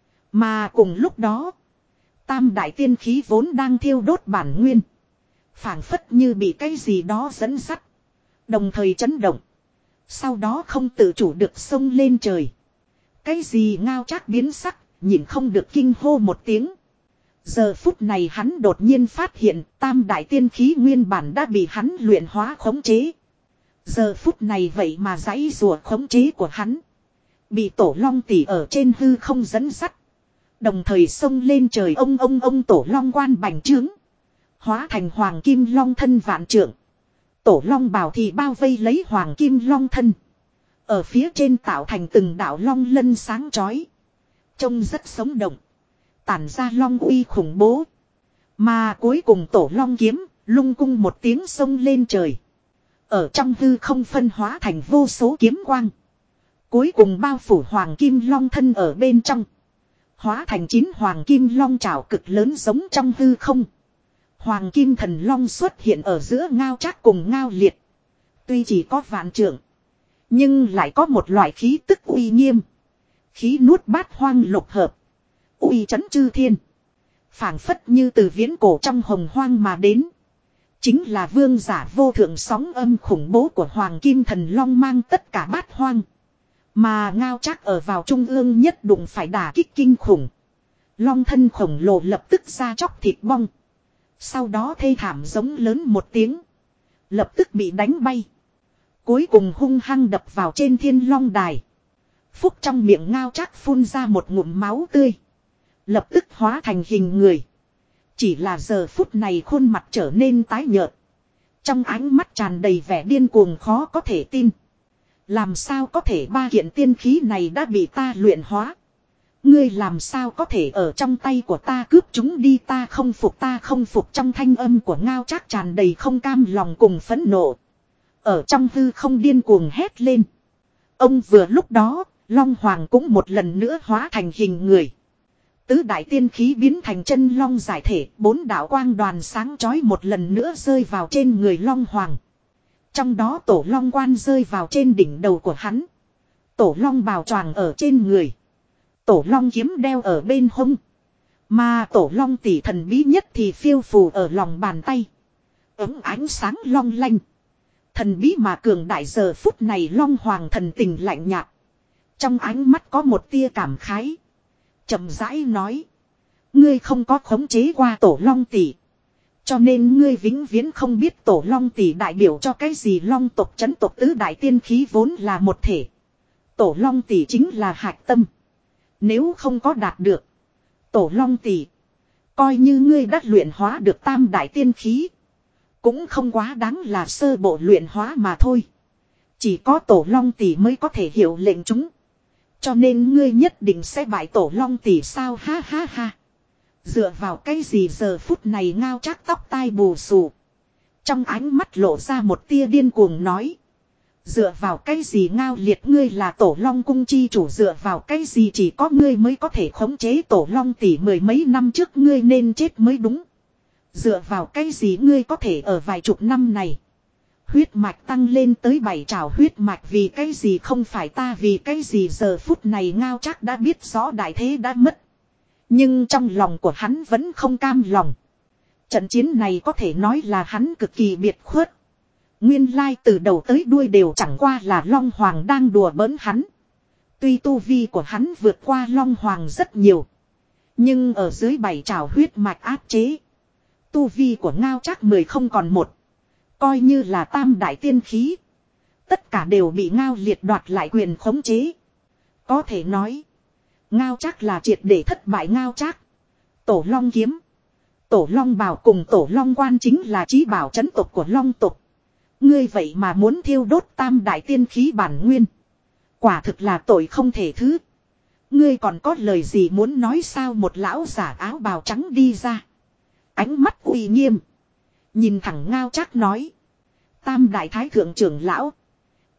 Mà cùng lúc đó, tam đại tiên khí vốn đang thiêu đốt bản nguyên. Phảng phất như bị cái gì đó dẫn dắt. Đồng thời chấn động. Sau đó không tự chủ được xông lên trời. Cái gì Ngao Trác biến sắc, nhìn không được kinh hô một tiếng. Giờ phút này hắn đột nhiên phát hiện tam đại tiên khí nguyên bản đã bị hắn luyện hóa khống chế. Giờ phút này vậy mà giãy rùa khống chế của hắn. Bị tổ long tỷ ở trên hư không dẫn dắt. Đồng thời xông lên trời ông tổ long quan bành trướng. Hóa thành hoàng kim long thân vạn trượng. Tổ long bào thì bao vây lấy hoàng kim long thân. Ở phía trên tạo thành từng đạo long lân sáng chói. Trông rất sống động. Tản ra long uy khủng bố. Mà cuối cùng tổ long kiếm, lung cung một tiếng sông lên trời. Ở trong hư không phân hóa thành vô số kiếm quang. Cuối cùng bao phủ hoàng kim long thân ở bên trong. Hóa thành 9 hoàng kim long trảo cực lớn giống trong hư không. Hoàng kim thần long xuất hiện ở giữa Ngao Trác cùng Ngao Liệt. Tuy chỉ có vạn trượng. Nhưng lại có một loại khí tức uy nghiêm. Khí nuốt bát hoang lục hợp. Uy chấn chư thiên. Phảng phất như từ viễn cổ trong hồng hoang mà đến. Chính là vương giả vô thượng sóng âm khủng bố của Hoàng Kim Thần Long mang tất cả bát hoang. Mà Ngao Trác ở vào trung ương nhất đụng phải đả kích kinh khủng. Long thân khổng lồ lập tức ra chóc thịt bong. Sau đó thê thảm giống lớn một tiếng. Lập tức bị đánh bay. Cuối cùng hung hăng đập vào trên Thiên Long Đài. Phúc trong miệng Ngao Trác phun ra một ngụm máu tươi. Lập tức hóa thành hình người. Chỉ là giờ phút này khuôn mặt trở nên tái nhợt. Trong ánh mắt tràn đầy vẻ điên cuồng khó có thể tin. Làm sao có thể ba kiện tiên khí này đã bị ta luyện hóa. Ngươi làm sao có thể ở trong tay của ta cướp chúng đi, ta không phục trong thanh âm của Ngao Trác tràn đầy không cam lòng cùng phẫn nộ. Ở trong hư không điên cuồng hét lên. Ông vừa lúc đó, Long Hoàng cũng một lần nữa hóa thành hình người. Tứ đại tiên khí biến thành chân long giải thể, 4 đạo quang đoàn sáng chói một lần nữa rơi vào trên người Long Hoàng. Trong đó tổ long quan rơi vào trên đỉnh đầu của hắn. Tổ long bào choàng ở trên người. Tổ long kiếm đeo ở bên hông. Mà tổ long tỷ thần bí nhất thì phiêu phù ở lòng bàn tay. Ấm ánh sáng long lanh. Thần bí mà cường đại giờ phút này Long Hoàng thần tình lạnh nhạt. Trong ánh mắt có một tia cảm khái. Chậm rãi nói. Ngươi không có khống chế qua tổ long tỷ. Cho nên ngươi vĩnh viễn không biết tổ long tỷ đại biểu cho cái gì. Long tộc chấn tộc tứ đại tiên khí vốn là một thể. Tổ long tỷ chính là hạch tâm. Nếu không có đạt được tổ long tỷ, coi như ngươi đã luyện hóa được tam đại tiên khí, cũng không quá đáng là sơ bộ luyện hóa mà thôi. Chỉ có tổ long tỷ mới có thể hiểu lệnh chúng. Cho nên ngươi nhất định sẽ bại tổ long tỷ sao, ha ha ha. Dựa vào cái gì giờ phút này Ngao Trác tóc tai bù xù. Trong ánh mắt lộ ra một tia điên cuồng nói. Dựa vào cái gì Ngao Liệt, ngươi là tổ long cung chi chủ, dựa vào cái gì chỉ có ngươi mới có thể khống chế tổ long tỷ, 10 mấy năm trước ngươi nên chết mới đúng. Dựa vào cái gì ngươi có thể ở vài chục năm này huyết mạch tăng lên tới 7 trảo huyết mạch, vì cái gì không phải ta, vì cái gì giờ phút này Ngao Trác đã biết rõ đại thế đã mất. Nhưng trong lòng của hắn vẫn không cam lòng. Trận chiến này có thể nói là hắn cực kỳ biệt khuất. Nguyên lai từ đầu tới đuôi đều chẳng qua là Long Hoàng đang đùa bỡn hắn. Tuy tu vi của hắn vượt qua Long Hoàng rất nhiều, nhưng ở dưới 7 trảo huyết mạch áp chế, tu vi của Ngao Trác 10 không còn một. Coi như là tam đại tiên khí, tất cả đều bị Ngao Liệt đoạt lại quyền khống chế. Có thể nói Ngao Trác là triệt để thất bại. Ngao Trác, tổ long kiếm, tổ long bào cùng tổ long quan chính là chí bảo trấn tộc của long tộc. Ngươi vậy mà muốn thiêu đốt tam đại tiên khí bản nguyên, quả thực là tội không thể thứ. Ngươi còn có lời gì muốn nói sao? Một lão giả áo bào trắng đi ra, ánh mắt uy nghiêm, nhìn thẳng Ngao Trác nói. Tam đại thái thượng trưởng lão,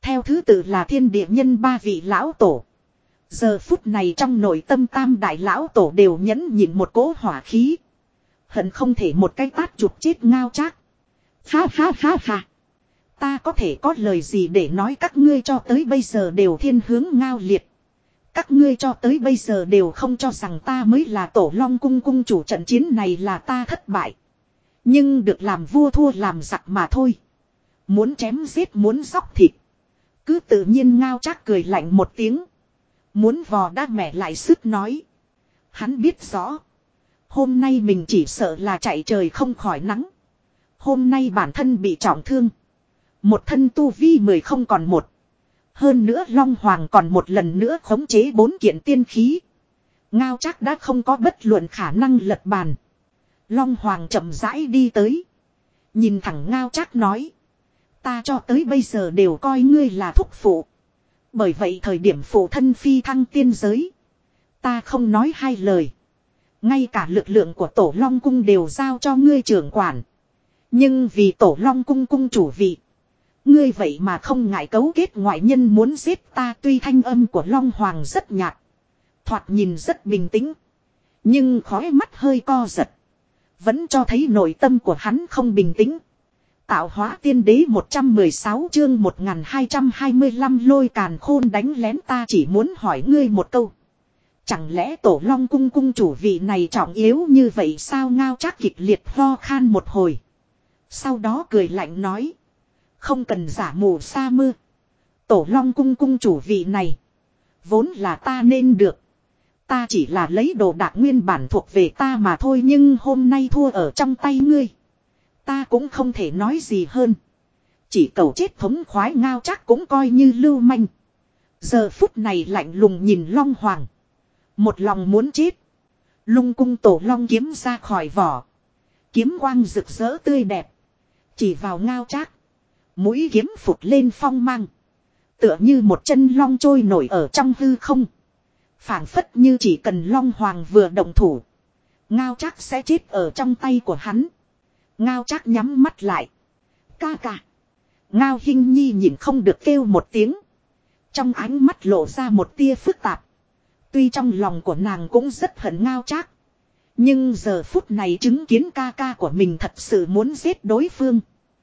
Theo thứ tự là thiên địa nhân ba vị lão tổ. Giờ phút này trong nội tâm tam đại lão tổ đều nhẫn nhịn một cỗ hỏa khí. Hận không thể một cái tát chụp chết Ngao Trác. Ha ha ha ha. Ta có thể có lời gì để nói, các ngươi cho tới bây giờ đều thiên hướng Ngao Liệt. Các ngươi cho tới bây giờ đều không cho rằng ta mới là Tổ Long cung cung chủ, trận chiến này là ta thất bại. Nhưng được làm vua thua làm giặc mà thôi. Muốn chém giết muốn xóc thịt. Cứ tự nhiên Ngao Trác cười lạnh một tiếng. Muốn vò đá mẹ lại sức nói. Hắn biết rõ. Hôm nay mình chỉ sợ là chạy trời không khỏi nắng. Hôm nay bản thân bị trọng thương. Một thân tu vi 10 không còn một. Hơn nữa Long Hoàng còn một lần nữa khống chế 4 kiện tiên khí. Ngao Trác đã không có bất luận khả năng lật bàn. Long Hoàng chậm rãi đi tới. Nhìn thẳng Ngao Trác nói. Ta cho tới bây giờ đều coi ngươi là thúc phụ. Bởi vậy thời điểm phụ thân phi thăng tiên giới. Ta không nói hai lời. Ngay cả lực lượng của Tổ Long cung đều giao cho ngươi trưởng quản. Nhưng vì Tổ Long cung cung chủ vị. Ngươi vậy mà không ngại cấu kết ngoại nhân muốn giết ta, tuy thanh âm của Long Hoàng rất nhạt. Thoạt nhìn rất bình tĩnh. Nhưng khóe mắt hơi co giật. Vẫn cho thấy nội tâm của hắn không bình tĩnh. Tạo hóa tiên đế 116 chương 1225 lôi càn khôn đánh lén, ta chỉ muốn hỏi ngươi một câu. Chẳng lẽ Tổ Long cung cung chủ vị này trọng yếu như vậy sao? Ngao Trác kịch liệt ho khan một hồi. Sau đó cười lạnh nói. Không cần giả mù sa mưa. Tổ Long cung cung chủ vị này. Vốn là ta nên được. Ta chỉ là lấy đồ đạc nguyên bản thuộc về ta mà thôi, nhưng hôm nay thua ở trong tay ngươi. Ta cũng không thể nói gì hơn. Chỉ cầu chết thống khoái. Ngao Trác cũng coi như lưu manh. Giờ phút này lạnh lùng nhìn Long Hoàng. Một lòng muốn chết. Lung cung Tổ Long kiếm ra khỏi vỏ. Kiếm quang rực rỡ tươi đẹp. Chỉ vào Ngao Trác. Mũi kiếm phụt lên phong mang. Tựa như một chân long trôi nổi ở trong hư không. Phảng phất như chỉ cần Long Hoàng vừa động thủ. Ngao Trác sẽ chết ở trong tay của hắn. Ngao Trác nhắm mắt lại. Ca ca. Ngao Hinh Nhi nhìn không được kêu một tiếng. Trong ánh mắt lộ ra một tia phức tạp. Tuy trong lòng của nàng cũng rất hận Ngao Trác. Nhưng giờ phút này chứng kiến ca ca của mình thật sự muốn giết đối phương.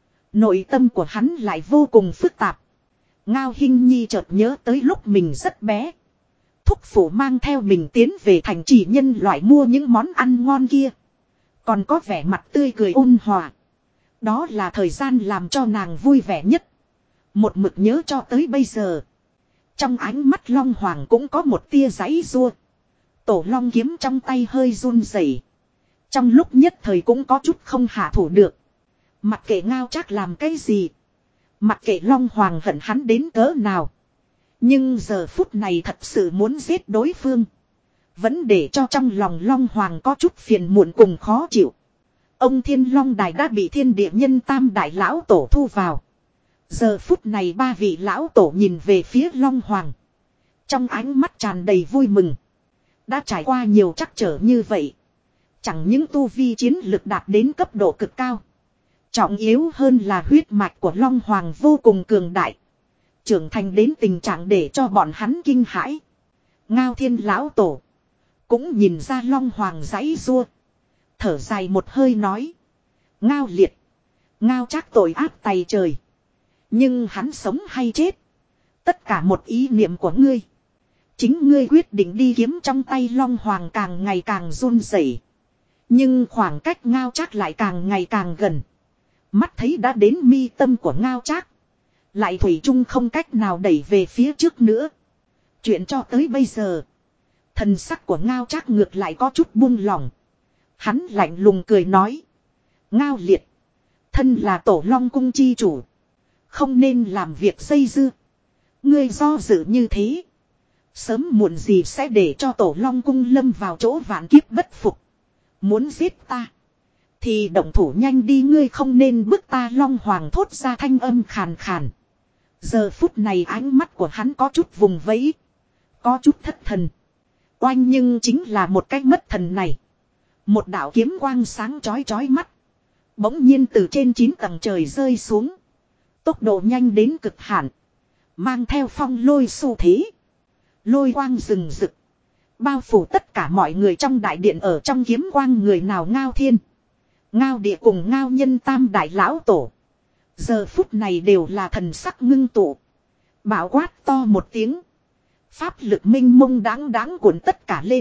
Nội tâm của hắn lại vô cùng phức tạp. Ngao Hinh Nhi chợt nhớ tới lúc mình rất bé. Thúc phụ mang theo mình tiến về thành trì nhân loại mua những món ăn ngon kia. Còn có vẻ mặt tươi cười ôn hòa. Đó là thời gian làm cho nàng vui vẻ nhất. Một mực nhớ cho tới bây giờ. Trong ánh mắt Long Hoàng cũng có một tia giãy giụa. Tổ Long kiếm trong tay hơi run rẩy. Trong lúc nhất thời cũng có chút không hạ thủ được. Mặc kệ Ngao Trác làm cái gì. Mặc kệ Long Hoàng hận hắn đến cỡ nào. Nhưng giờ phút này thật sự muốn giết đối phương. Vẫn để cho trong lòng Long Hoàng có chút phiền muộn cùng khó chịu. Ông Thiên Long Đài đã bị thiên địa nhân tam đại lão tổ thu vào. Giờ phút này ba vị lão tổ nhìn về phía Long Hoàng. Trong ánh mắt tràn đầy vui mừng. Đã trải qua nhiều trắc trở như vậy. Chẳng những tu vi chiến lực đạt đến cấp độ cực cao. Trọng yếu hơn là huyết mạch của Long Hoàng vô cùng cường đại. Trưởng thành đến tình trạng để cho bọn hắn kinh hãi. Ngao Thiên lão tổ cũng nhìn ra Long Hoàng giãy giụa. Thở dài một hơi nói. Ngao Liệt. Ngao Trác tội ác tày trời. Nhưng hắn sống hay chết. Tất cả một ý niệm của ngươi. Chính ngươi quyết định đi, kiếm trong tay Long Hoàng càng ngày càng run rẩy. Nhưng khoảng cách Ngao Trác lại càng ngày càng gần. Mắt thấy đã đến mi tâm của Ngao Trác. Lại thủy chung không cách nào đẩy về phía trước nữa. Chuyện cho tới bây giờ. Thần sắc của Ngao Trác ngược lại có chút buông lỏng. Hắn lạnh lùng cười nói. Ngao Liệt. Thân là Tổ Long cung chi chủ. Không nên làm việc dây dưa. Ngươi do dự như thế. Sớm muộn gì sẽ để cho Tổ Long cung lâm vào chỗ vạn kiếp bất phục. Muốn giết ta. Thì động thủ nhanh đi, ngươi không nên bức ta. Long Hoàng thốt ra thanh âm khàn khàn. Giờ phút này ánh mắt của hắn có chút vùng vẫy. Có chút thất thần. Oanh, nhưng chính là một cách mất thần này. Một đạo kiếm quang sáng chói chói mắt. Bỗng nhiên từ trên 9 tầng trời rơi xuống. Tốc độ nhanh đến cực hạn. Mang theo phong lôi xu thế. Lôi quang rừng rực. Bao phủ tất cả mọi người trong đại điện, ở trong kiếm quang người nào Ngao Thiên, Ngao Địa cùng Ngao Nhân tam đại lão tổ. Giờ phút này đều là thần sắc ngưng tụ. Bảo quát to một tiếng. Pháp lực minh mông đáng đáng cuộn tất cả lên.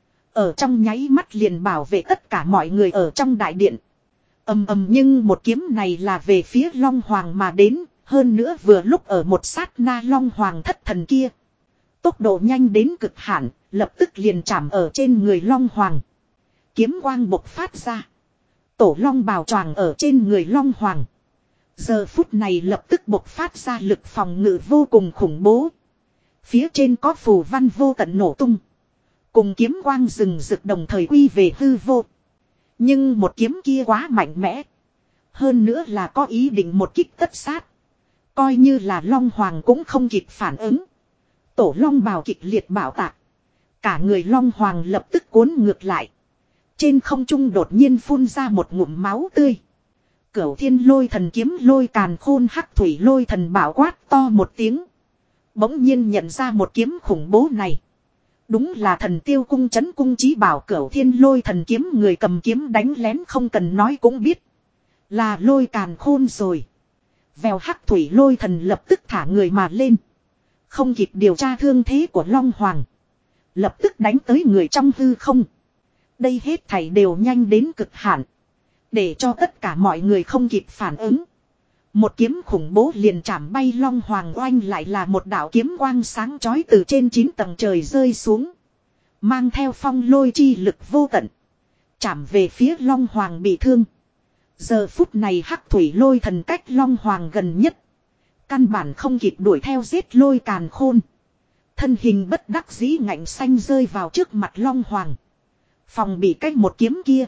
Ở trong nháy mắt liền bảo vệ tất cả mọi người ở trong đại điện. Ầm ầm, nhưng một kiếm này là về phía Long Hoàng mà đến. Hơn nữa vừa lúc ở một sát na Long Hoàng thất thần kia. Tốc độ nhanh đến cực hạn, lập tức liền chạm ở trên người Long Hoàng. Kiếm quang bộc phát ra. Tổ Long bào choàng ở trên người Long Hoàng. Giờ phút này lập tức bộc phát ra lực phòng ngự vô cùng khủng bố. Phía trên có phù văn vô tận nổ tung. Cùng kiếm quang rừng rực đồng thời quy về hư vô. Nhưng một kiếm kia quá mạnh mẽ. Hơn nữa là có ý định một kích tất sát. Coi như là Long Hoàng cũng không kịp phản ứng. Tổ Long bào kịch liệt bạo tạc. Cả người Long Hoàng lập tức cuốn ngược lại. Trên không trung đột nhiên phun ra một ngụm máu tươi. Cửu Thiên Lôi Thần kiếm lôi càn khôn hắc thủy lôi thần bảo quát to một tiếng. Bỗng nhiên nhận ra một kiếm khủng bố này. Đúng là Thần Tiêu cung trấn cung chí bảo Cửu Thiên Lôi Thần kiếm, người cầm kiếm đánh lén không cần nói cũng biết. Là lôi càn khôn rồi. Vèo, hắc thủy lôi thần lập tức thả người mà lên. Không kịp điều tra thương thế của Long Hoàng. Lập tức đánh tới người trong hư không. Đây hết thảy đều nhanh đến cực hạn. Để cho tất cả mọi người không kịp phản ứng. Một kiếm khủng bố liền chạm bay Long Hoàng, oanh lại là một đạo kiếm quang sáng chói từ trên 9 tầng trời rơi xuống. Mang theo phong lôi chi lực vô tận. Chạm về phía Long Hoàng bị thương. Giờ phút này hắc thủy lôi thần cách Long Hoàng gần nhất. Căn bản không kịp đuổi theo giết lôi càn khôn. Thân hình bất đắc dĩ ngạnh xanh rơi vào trước mặt Long Hoàng. Phòng bị cách một kiếm kia.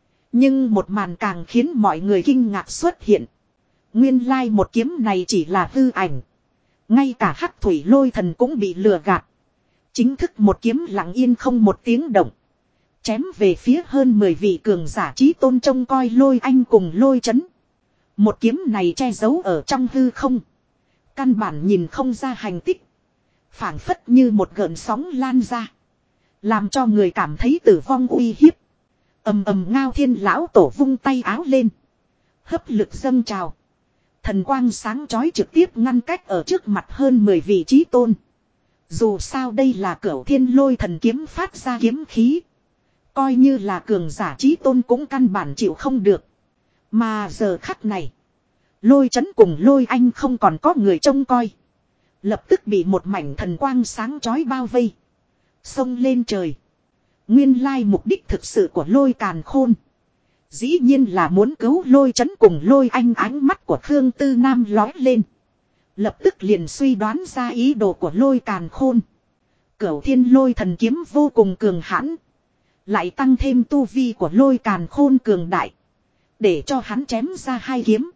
Nhưng một màn càng khiến mọi người kinh ngạc xuất hiện. Nguyên lai một kiếm này chỉ là hư ảnh. Ngay cả hắc thủy lôi thần cũng bị lừa gạt. Chính thức một kiếm lặng yên không một tiếng động. Chém về phía hơn 10 vị cường giả chí tôn trông coi Lôi Anh cùng Lôi Chấn. Một kiếm này che giấu ở trong hư không. Căn bản nhìn không ra hành tích. Phảng phất như một gợn sóng lan ra. Làm cho người cảm thấy tử vong uy hiếp. Ầm ầm, Ngao Thiên lão tổ vung tay áo lên. Hấp lực dâng trào. Thần quang sáng chói trực tiếp ngăn cách ở trước mặt hơn 10 vị chí tôn. Dù sao đây là Cửu Thiên Lôi Thần kiếm phát ra kiếm khí. Coi như là cường giả chí tôn cũng căn bản chịu không được. Mà giờ khắc này, Lôi Chấn cùng Lôi Anh không còn có người trông coi. Lập tức bị một mảnh thần quang sáng chói bao vây. Xông lên trời. Nguyên lai mục đích thực sự của Lôi Càn Khôn. Dĩ nhiên là muốn cứu Lôi Chấn cùng Lôi Anh. Ánh mắt của Khương Tư Nam lói lên. Lập tức liền suy đoán ra ý đồ của Lôi Càn Khôn. Cửu Thiên Lôi Thần kiếm vô cùng cường hãn. Lại tăng thêm tu vi của Lôi Càn Khôn cường đại. Để cho hắn chém ra hai kiếm.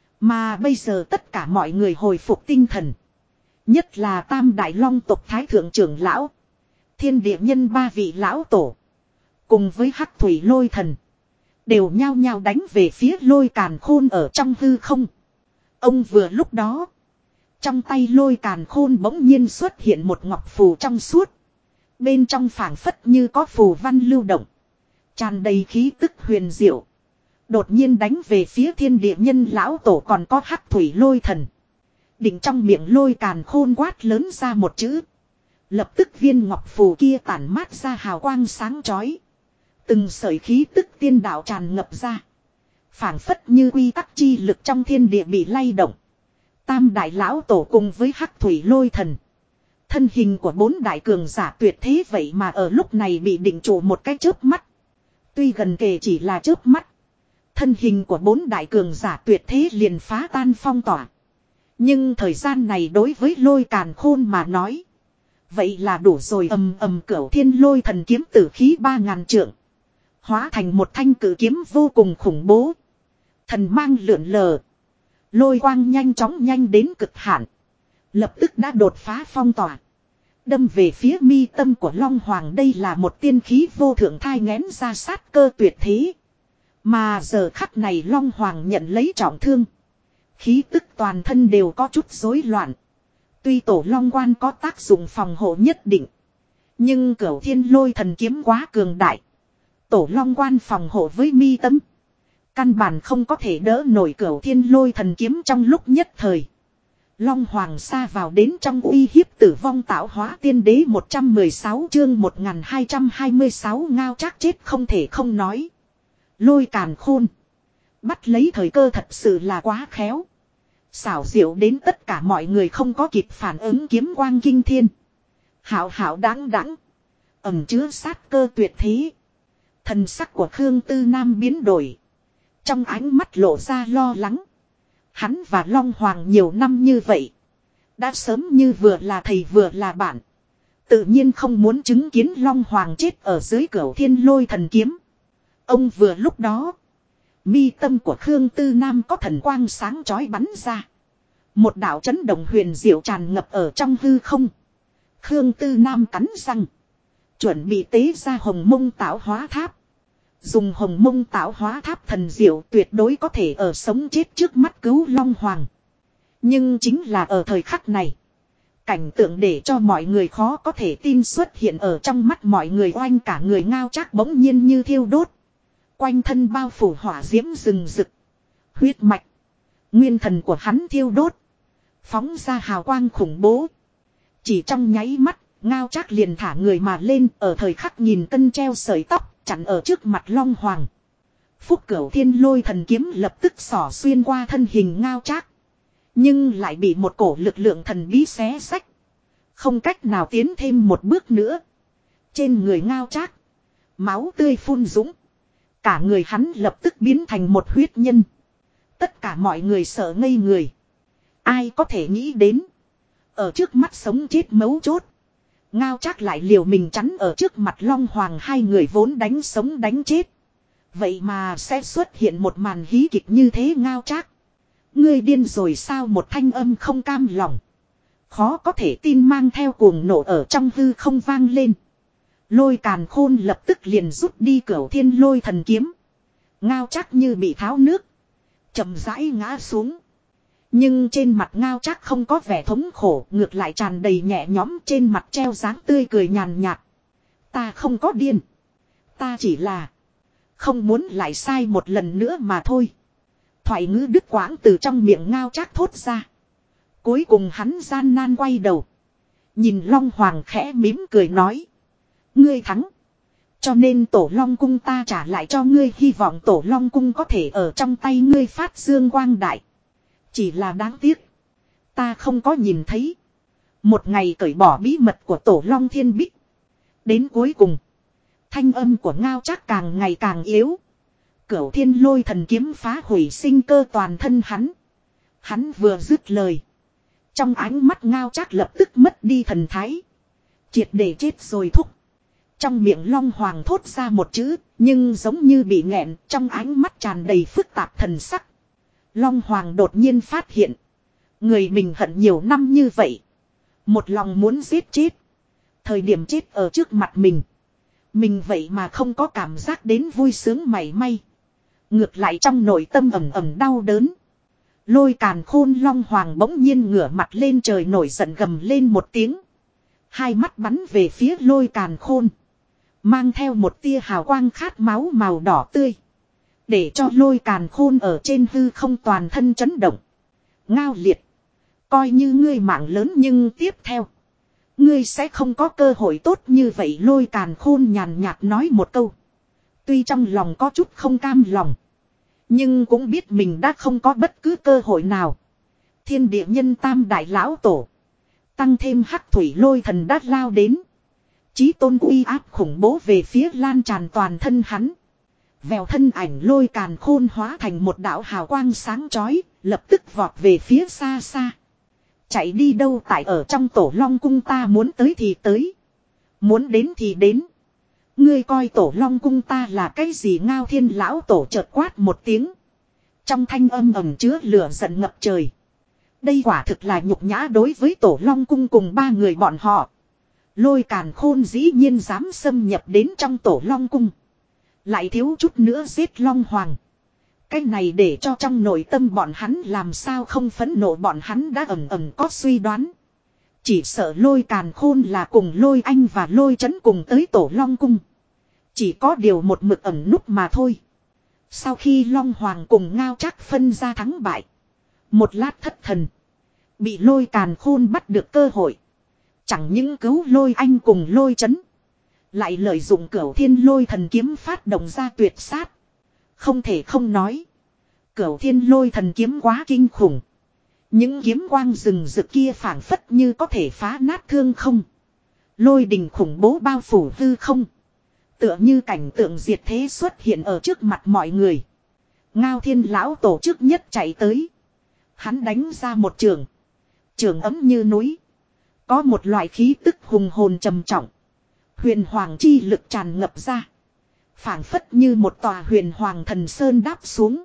Mà bây giờ tất cả mọi người hồi phục tinh thần. Nhất là Tam Đại Long tộc Thái Thượng trưởng lão. Thiên Địa Nhân ba vị lão tổ. Cùng với hắc thủy lôi thần. Đều nhao nhao đánh về phía Lôi Càn Khôn ở trong hư không. Ông vừa lúc đó. Trong tay Lôi Càn Khôn bỗng nhiên xuất hiện một ngọc phù trong suốt. Bên trong phảng phất như có phù văn lưu động. Tràn đầy khí tức huyền diệu. Đột nhiên đánh về phía Thiên Địa Nhân lão tổ còn có hắc thủy lôi thần. Định trong miệng Lôi Càn Khôn quát lớn ra một chữ. Lập tức viên ngọc phù kia tản mát ra hào quang sáng chói. Từng sợi khí tức tiên đạo tràn ngập ra. Phảng phất như quy tắc chi lực trong thiên địa bị lay động. Tam đại lão tổ cùng với hắc thủy lôi thần. Thân hình của 4 đại cường giả tuyệt thế vậy mà ở lúc này bị định trụ một cái chớp mắt. Tuy gần kề chỉ là chớp mắt. Thân hình của 4 đại cường giả tuyệt thế liền phá tan phong tỏa. Nhưng thời gian này đối với Lôi Càn Khôn mà nói. Vậy là đủ rồi. Ầm ầm, Cửu Thiên Lôi Thần kiếm tử khí 3000 trượng. Hóa thành một thanh cử kiếm vô cùng khủng bố. Thần mang lượn lờ. Lôi quang nhanh chóng nhanh đến cực hạn. Lập tức đã đột phá phong tỏa. Đâm về phía mi tâm của Long Hoàng. Đây là một tiên khí vô thượng thai nghén ra sát cơ tuyệt thế. Mà giờ khắc này Long Hoàng nhận lấy trọng thương. Khí tức toàn thân đều có chút rối loạn. Tuy tổ long quan có tác dụng phòng hộ nhất định. Nhưng Cửu Thiên Lôi Thần Kiếm quá cường đại. Tổ long quan phòng hộ với mi tâm. Căn bản không có thể đỡ nổi Cửu Thiên Lôi Thần Kiếm trong lúc nhất thời. Long Hoàng sa vào đến trong uy hiếp tử vong tạo hóa tiên đế 116 chương 1226 ngao trác chết không thể không nói. Lôi càn khôn. Bắt lấy thời cơ thật sự là quá khéo. Xảo diệu đến tất cả mọi người không có kịp phản ứng kiếm quang kinh thiên. Hảo hảo đáng đáng. Ẩm chứa sát cơ tuyệt thế. Thần sắc của Khương Tư Nam biến đổi. Trong ánh mắt lộ ra lo lắng. Hắn và Long Hoàng nhiều năm như vậy. Đã sớm như vừa là thầy vừa là bạn. Tự nhiên không muốn chứng kiến Long Hoàng chết ở dưới Cửu Thiên Lôi Thần Kiếm. Ông vừa lúc đó. Mi tâm của Khương Tư Nam có thần quang sáng chói bắn ra. Một đạo chấn động huyền diệu tràn ngập ở trong hư không. Khương Tư Nam cắn răng. Chuẩn bị tế ra Hồng Mông Tạo Hóa Tháp. Dùng Hồng Mông Tạo Hóa Tháp thần diệu tuyệt đối có thể ở sống chết trước mắt cứu Long Hoàng. Nhưng chính là ở thời khắc này. Cảnh tượng để cho mọi người khó có thể tin xuất hiện ở trong mắt mọi người, oanh cả người ngao trác bỗng nhiên như thiêu đốt. Quanh thân bao phủ hỏa diễm rừng rực. Huyết mạch. Nguyên thần của hắn thiêu đốt. Phóng ra hào quang khủng bố. Chỉ trong nháy mắt, ngao trác liền thả người mà lên, ở thời khắc nhìn cân treo sợi tóc, chặn ở trước mặt Long Hoàng. Phúc Cửu Thiên Lôi Thần Kiếm lập tức xỏ xuyên qua thân hình ngao trác. Nhưng lại bị một cổ lực lượng thần bí xé xách. Không cách nào tiến thêm một bước nữa. Trên người ngao trác, máu tươi phun dũng. Cả người hắn lập tức biến thành một huyết nhân. Tất cả mọi người sợ ngây người. Ai có thể nghĩ đến. Ở trước mắt sống chết mấu chốt. Ngao trác lại liều mình chắn ở trước mặt Long Hoàng, hai người vốn đánh sống đánh chết. Vậy mà sẽ xuất hiện một màn hí kịch như thế. Ngao trác, ngươi điên rồi sao? Một thanh âm không cam lòng, khó có thể tin mang theo cuồng nộ ở trong hư không vang lên. Lôi càn khôn lập tức liền rút đi Cửu Thiên Lôi Thần Kiếm. Ngao trác như bị tháo nước, chậm rãi ngã xuống. Nhưng trên mặt ngao trác không có vẻ thống khổ, ngược lại tràn đầy nhẹ nhõm, trên mặt treo dáng tươi cười nhàn nhạt. Ta không có điên. Ta chỉ là không muốn lại sai một lần nữa mà thôi. Thoại ngữ đứt quãng từ trong miệng ngao trác thốt ra. Cuối cùng hắn gian nan quay đầu. Nhìn Long Hoàng khẽ mỉm cười nói. Ngươi thắng. Cho nên Tổ Long Cung ta trả lại cho ngươi, hy vọng Tổ Long Cung có thể ở trong tay ngươi phát dương quang đại. Chỉ là đáng tiếc. Ta không có nhìn thấy. Một ngày cởi bỏ bí mật của Tổ Long Thiên Bích. Đến cuối cùng. Thanh âm của ngao trác càng ngày càng yếu. Cửu Thiên Lôi Thần Kiếm phá hủy sinh cơ toàn thân hắn. Hắn vừa dứt lời. Trong ánh mắt ngao trác lập tức mất đi thần thái. Triệt để chết rồi thúc. Trong miệng Long Hoàng thốt ra một chữ, nhưng giống như bị nghẹn, trong ánh mắt tràn đầy phức tạp thần sắc. Long Hoàng đột nhiên phát hiện. Người mình hận nhiều năm như vậy. Một lòng muốn giết chết. Thời điểm chết ở trước mặt mình. Mình vậy mà không có cảm giác đến vui sướng mảy may. Ngược lại trong nội tâm ẩm ẩm đau đớn. Lôi càn khôn Long Hoàng bỗng nhiên ngửa mặt lên trời nổi giận gầm lên một tiếng. Hai mắt bắn về phía lôi càn khôn. Mang theo một tia hào quang khát máu màu đỏ tươi. Để cho lôi càn khôn ở trên hư không toàn thân chấn động. Ngao liệt. Coi như ngươi mạng lớn nhưng tiếp theo. Ngươi sẽ không có cơ hội tốt như vậy. Lôi càn khôn nhàn nhạt nói một câu. Tuy trong lòng có chút không cam lòng. Nhưng cũng biết mình đã không có bất cứ cơ hội nào. Thiên địa nhân tam đại lão tổ. Tăng thêm hắc thủy lôi thần đã lao đến. Chí tôn uy áp khủng bố về phía lan tràn toàn thân hắn. Vèo thân ảnh lôi càn khôn hóa thành một đạo hào quang sáng chói, lập tức vọt về phía xa xa. Chạy đi đâu, tại ở trong Tổ Long Cung ta muốn tới thì tới. Muốn đến thì đến. Ngươi coi Tổ Long Cung ta là cái gì? Ngao Thiên lão tổ chợt quát một tiếng. Trong thanh âm ẩm chứa lửa giận ngập trời. Đây quả thực là nhục nhã đối với Tổ Long Cung cùng ba người bọn họ. Lôi càn khôn dĩ nhiên dám xâm nhập đến trong Tổ Long Cung. Lại thiếu chút nữa giết Long Hoàng. Cái này để cho trong nội tâm bọn hắn làm sao không phẫn nộ. Bọn hắn đã ầm ầm có suy đoán. Chỉ sợ Lôi Càn Khôn là cùng Lôi Anh và Lôi Chấn cùng tới Tổ Long Cung. Chỉ có điều một mực ẩn núp mà thôi. Sau khi Long Hoàng cùng Ngao Trác phân ra thắng bại. Một lát thất thần. Bị Lôi Càn Khôn bắt được cơ hội. Chẳng những cứu Lôi Anh cùng Lôi Chấn. Lại lợi dụng Cửu Thiên Lôi Thần Kiếm phát động ra tuyệt sát. Không thể không nói. Cửu Thiên Lôi Thần Kiếm quá kinh khủng. Những kiếm quang rừng rực kia phảng phất như có thể phá nát thương không. Lôi đình khủng bố bao phủ hư không. Tựa như cảnh tượng diệt thế xuất hiện ở trước mặt mọi người. Ngao Thiên lão tổ trước nhất chạy tới. Hắn đánh ra một trường. Trường ấm như núi. Có một loại khí tức hùng hồn trầm trọng. Huyền hoàng chi lực tràn ngập ra. Phảng phất như một tòa huyền hoàng thần sơn đáp xuống.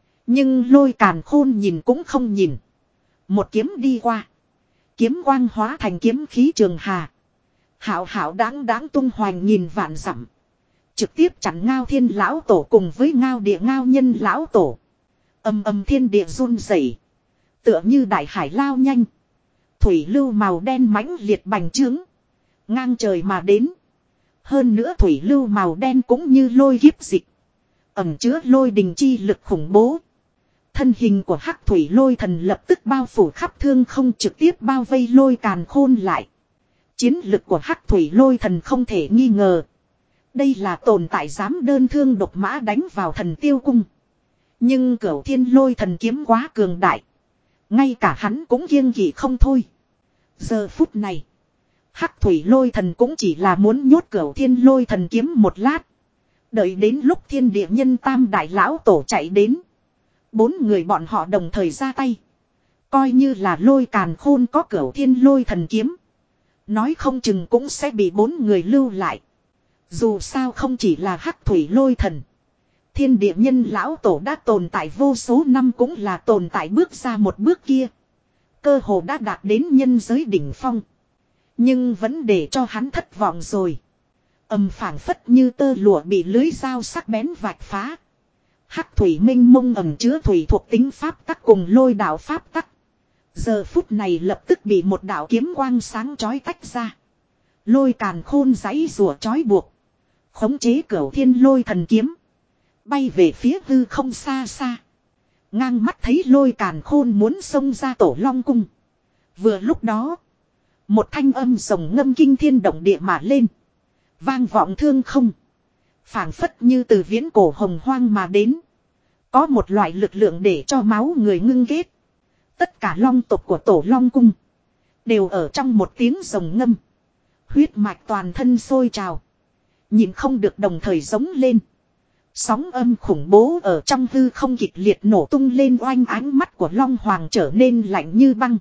Nhưng Lôi Càn Khôn nhìn cũng không nhìn. Một kiếm đi qua. Kiếm quang hóa thành kiếm khí trường hà. Hảo hảo đáng đáng tung hoành nghìn vạn dặm. Trực tiếp chặn Ngao Thiên lão tổ cùng với Ngao Địa Ngao Nhân lão tổ. Âm âm thiên địa run rẩy, tựa như đại hải lao nhanh. Thủy lưu màu đen mãnh liệt bành trướng. Ngang trời mà đến. Hơn nữa thủy lưu màu đen cũng như lôi kiếp dịch. Ẩm chứa lôi đình chi lực khủng bố. Thân hình của Hắc Thủy Lôi Thần lập tức bao phủ khắp thương không, trực tiếp bao vây Lôi Càn Khôn lại. Chiến lực của Hắc Thủy Lôi Thần không thể nghi ngờ. Đây là tồn tại dám đơn thương độc mã đánh vào Thần Tiêu Cung. Nhưng Cửu Thiên Lôi Thần kiếm quá cường đại. Ngay cả hắn cũng kiêng kỵ không thôi. Giờ phút này, Hắc Thủy Lôi Thần cũng chỉ là muốn nhốt Cửu Thiên Lôi Thần kiếm một lát. Đợi đến lúc Thiên Địa Nhân Tam Đại Lão Tổ chạy đến. 4 người bọn họ đồng thời ra tay. Coi như là Lôi Càn Khôn có Cửu Thiên Lôi Thần kiếm. Nói không chừng cũng sẽ bị 4 người lưu lại. Dù sao không chỉ là Hắc Thủy Lôi Thần. Thiên Địa Nhân Lão Tổ đã tồn tại vô số năm, cũng là tồn tại bước ra một bước kia. Cơ hồ đã đạt đến nhân giới đỉnh phong. Nhưng vẫn để cho hắn thất vọng rồi. Phảng phất như tơ lụa bị lưới dao sắc bén vạch phá. Hắc thủy minh mông ẩm chứa thủy thuộc tính pháp tắc cùng lôi đạo pháp tắc. Giờ phút này lập tức bị một đạo kiếm quang sáng chói tách ra. Lôi Càn Khôn giãy rùa chói buộc. Khống chế Cửu Thiên Lôi Thần kiếm. Bay về phía hư không xa xa. Ngang mắt thấy Lôi Càn Khôn muốn xông ra Tổ Long Cung. Vừa lúc đó, một thanh âm rồng ngâm kinh thiên động địa mà lên. Vang vọng thương không. Phảng phất như từ viễn cổ hồng hoang mà đến. Có một loại lực lượng để cho máu người ngưng ghét. Tất cả long tộc của Tổ Long Cung đều ở trong một tiếng rồng ngâm. Huyết mạch toàn thân sôi trào. Nhìn không được đồng thời giống lên. Sóng âm khủng bố ở trong hư không kịch liệt nổ tung lên, oanh ánh mắt của Long Hoàng trở nên lạnh như băng.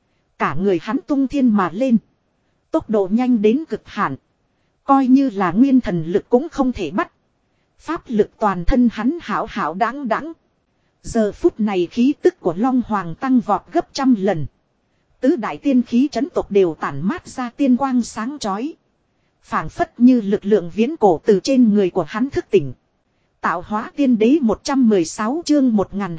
Cả người hắn tung thiên mà lên. Tốc độ nhanh đến cực hạn. Coi như là nguyên thần lực cũng không thể bắt. Pháp lực toàn thân hắn hảo hảo đáng đáng. Giờ phút này khí tức của Long Hoàng tăng vọt gấp trăm lần. Tứ đại tiên khí trấn tộc đều tản mát ra tiên quang sáng chói. Phảng phất như lực lượng viễn cổ từ trên người của hắn thức tỉnh. Tạo hóa tiên đế 116 chương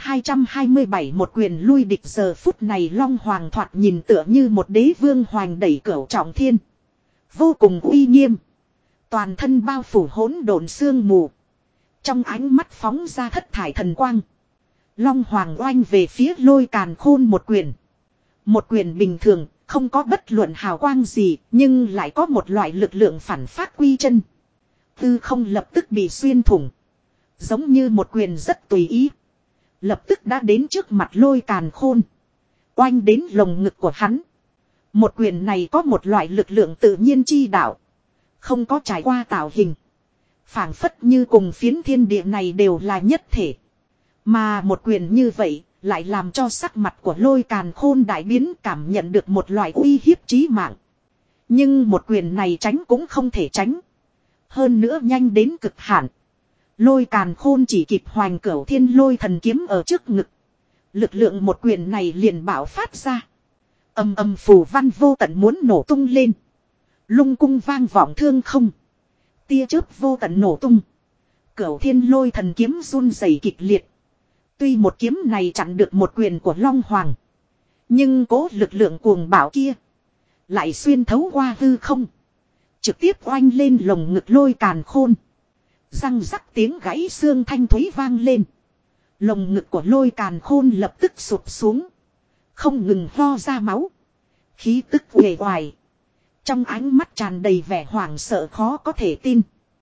1227 một quyền lui địch. Giờ phút này Long Hoàng thoạt nhìn tựa như một đế vương hoành đẩy cửu trọng thiên. Vô cùng uy nghiêm. Toàn thân bao phủ hỗn độn sương mù. Trong ánh mắt phóng ra thất thải thần quang. Long Hoàng oanh về phía Lôi Càn Khôn một quyền. Một quyền bình thường, không có bất luận hào quang gì, nhưng lại có một loại lực lượng phản phát quy chân. Tư không lập tức bị xuyên thủng. Giống như một quyền rất tùy ý. Lập tức đã đến trước mặt Lôi Càn Khôn. Oanh đến lồng ngực của hắn. Một quyền này có một loại lực lượng tự nhiên chi đạo. Không có trải qua tạo hình. Phảng phất như cùng phiến thiên địa này đều là nhất thể. Mà một quyền như vậy lại làm cho sắc mặt của Lôi Càn Khôn đại biến, cảm nhận được một loại uy hiếp chí mạng. Nhưng một quyền này tránh cũng không thể tránh. Hơn nữa nhanh đến cực hạn. Lôi Càn Khôn chỉ kịp hoành Cửu Thiên Lôi Thần kiếm ở trước ngực. Lực lượng một quyền này liền bạo phát ra. Âm âm phù văn vô tận muốn nổ tung lên. Lung cung vang vọng thương không. Tia chớp vô tận nổ tung. Cửu Thiên Lôi Thần kiếm run rẩy kịch liệt. Tuy một kiếm này chặn được một quyền của Long Hoàng. Nhưng cố lực lượng cuồng bạo kia Lại xuyên thấu qua hư không. Trực tiếp oanh lên lồng ngực Lôi Càn Khôn. Răng rắc tiếng gãy xương thanh thúy vang lên. Lồng ngực của Lôi Càn Khôn lập tức sụp xuống. Không ngừng ho ra máu. Khí tức uể oải. Trong ánh mắt tràn đầy vẻ hoảng sợ khó có thể tin.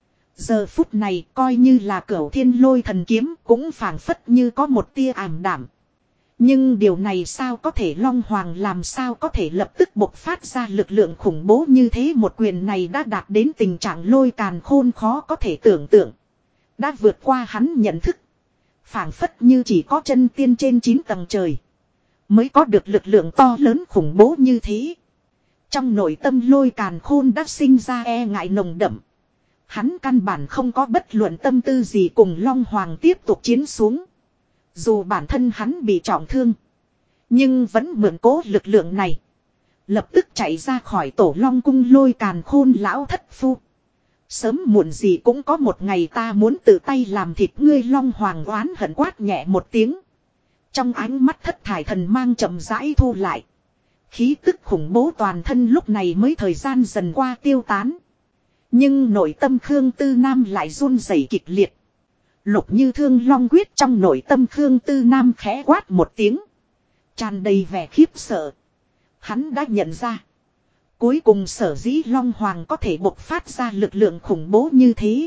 Giờ phút này coi như là Cửu Thiên Lôi Thần Kiếm cũng phảng phất như có một tia ảm đạm. Nhưng điều này sao có thể, Long Hoàng làm sao có thể lập tức bộc phát ra lực lượng khủng bố như thế, một quyền này đã đạt đến tình trạng Lôi Càn Khôn khó có thể tưởng tượng. Đã vượt qua hắn nhận thức. Phảng phất như chỉ có chân tiên trên 9 tầng trời mới có được lực lượng to lớn khủng bố như thế. Trong nội tâm Lôi Càn Khôn đã sinh ra e ngại nồng đậm. Hắn căn bản không có bất luận tâm tư gì cùng Long Hoàng tiếp tục chiến xuống. Dù bản thân hắn bị trọng thương, nhưng vẫn mượn cố lực lượng này. Lập tức chạy ra khỏi Tổ Long cung. Lôi Càn Khôn lão thất phu. Sớm muộn gì cũng có một ngày ta muốn tự tay làm thịt ngươi. Long Hoàng oán hận quát nhẹ một tiếng. Trong ánh mắt thất thải thần mang chậm rãi thu lại. Khí tức khủng bố toàn thân lúc này mới thời gian dần qua tiêu tán. Nhưng nội tâm Khương Tư Nam lại run rẩy kịch liệt. Lục Như Thương Long quyết trong nội tâm Khương Tư Nam khẽ quát một tiếng. Tràn đầy vẻ khiếp sợ. Hắn đã nhận ra. Cuối cùng sở dĩ Long Hoàng có thể bộc phát ra lực lượng khủng bố như thế.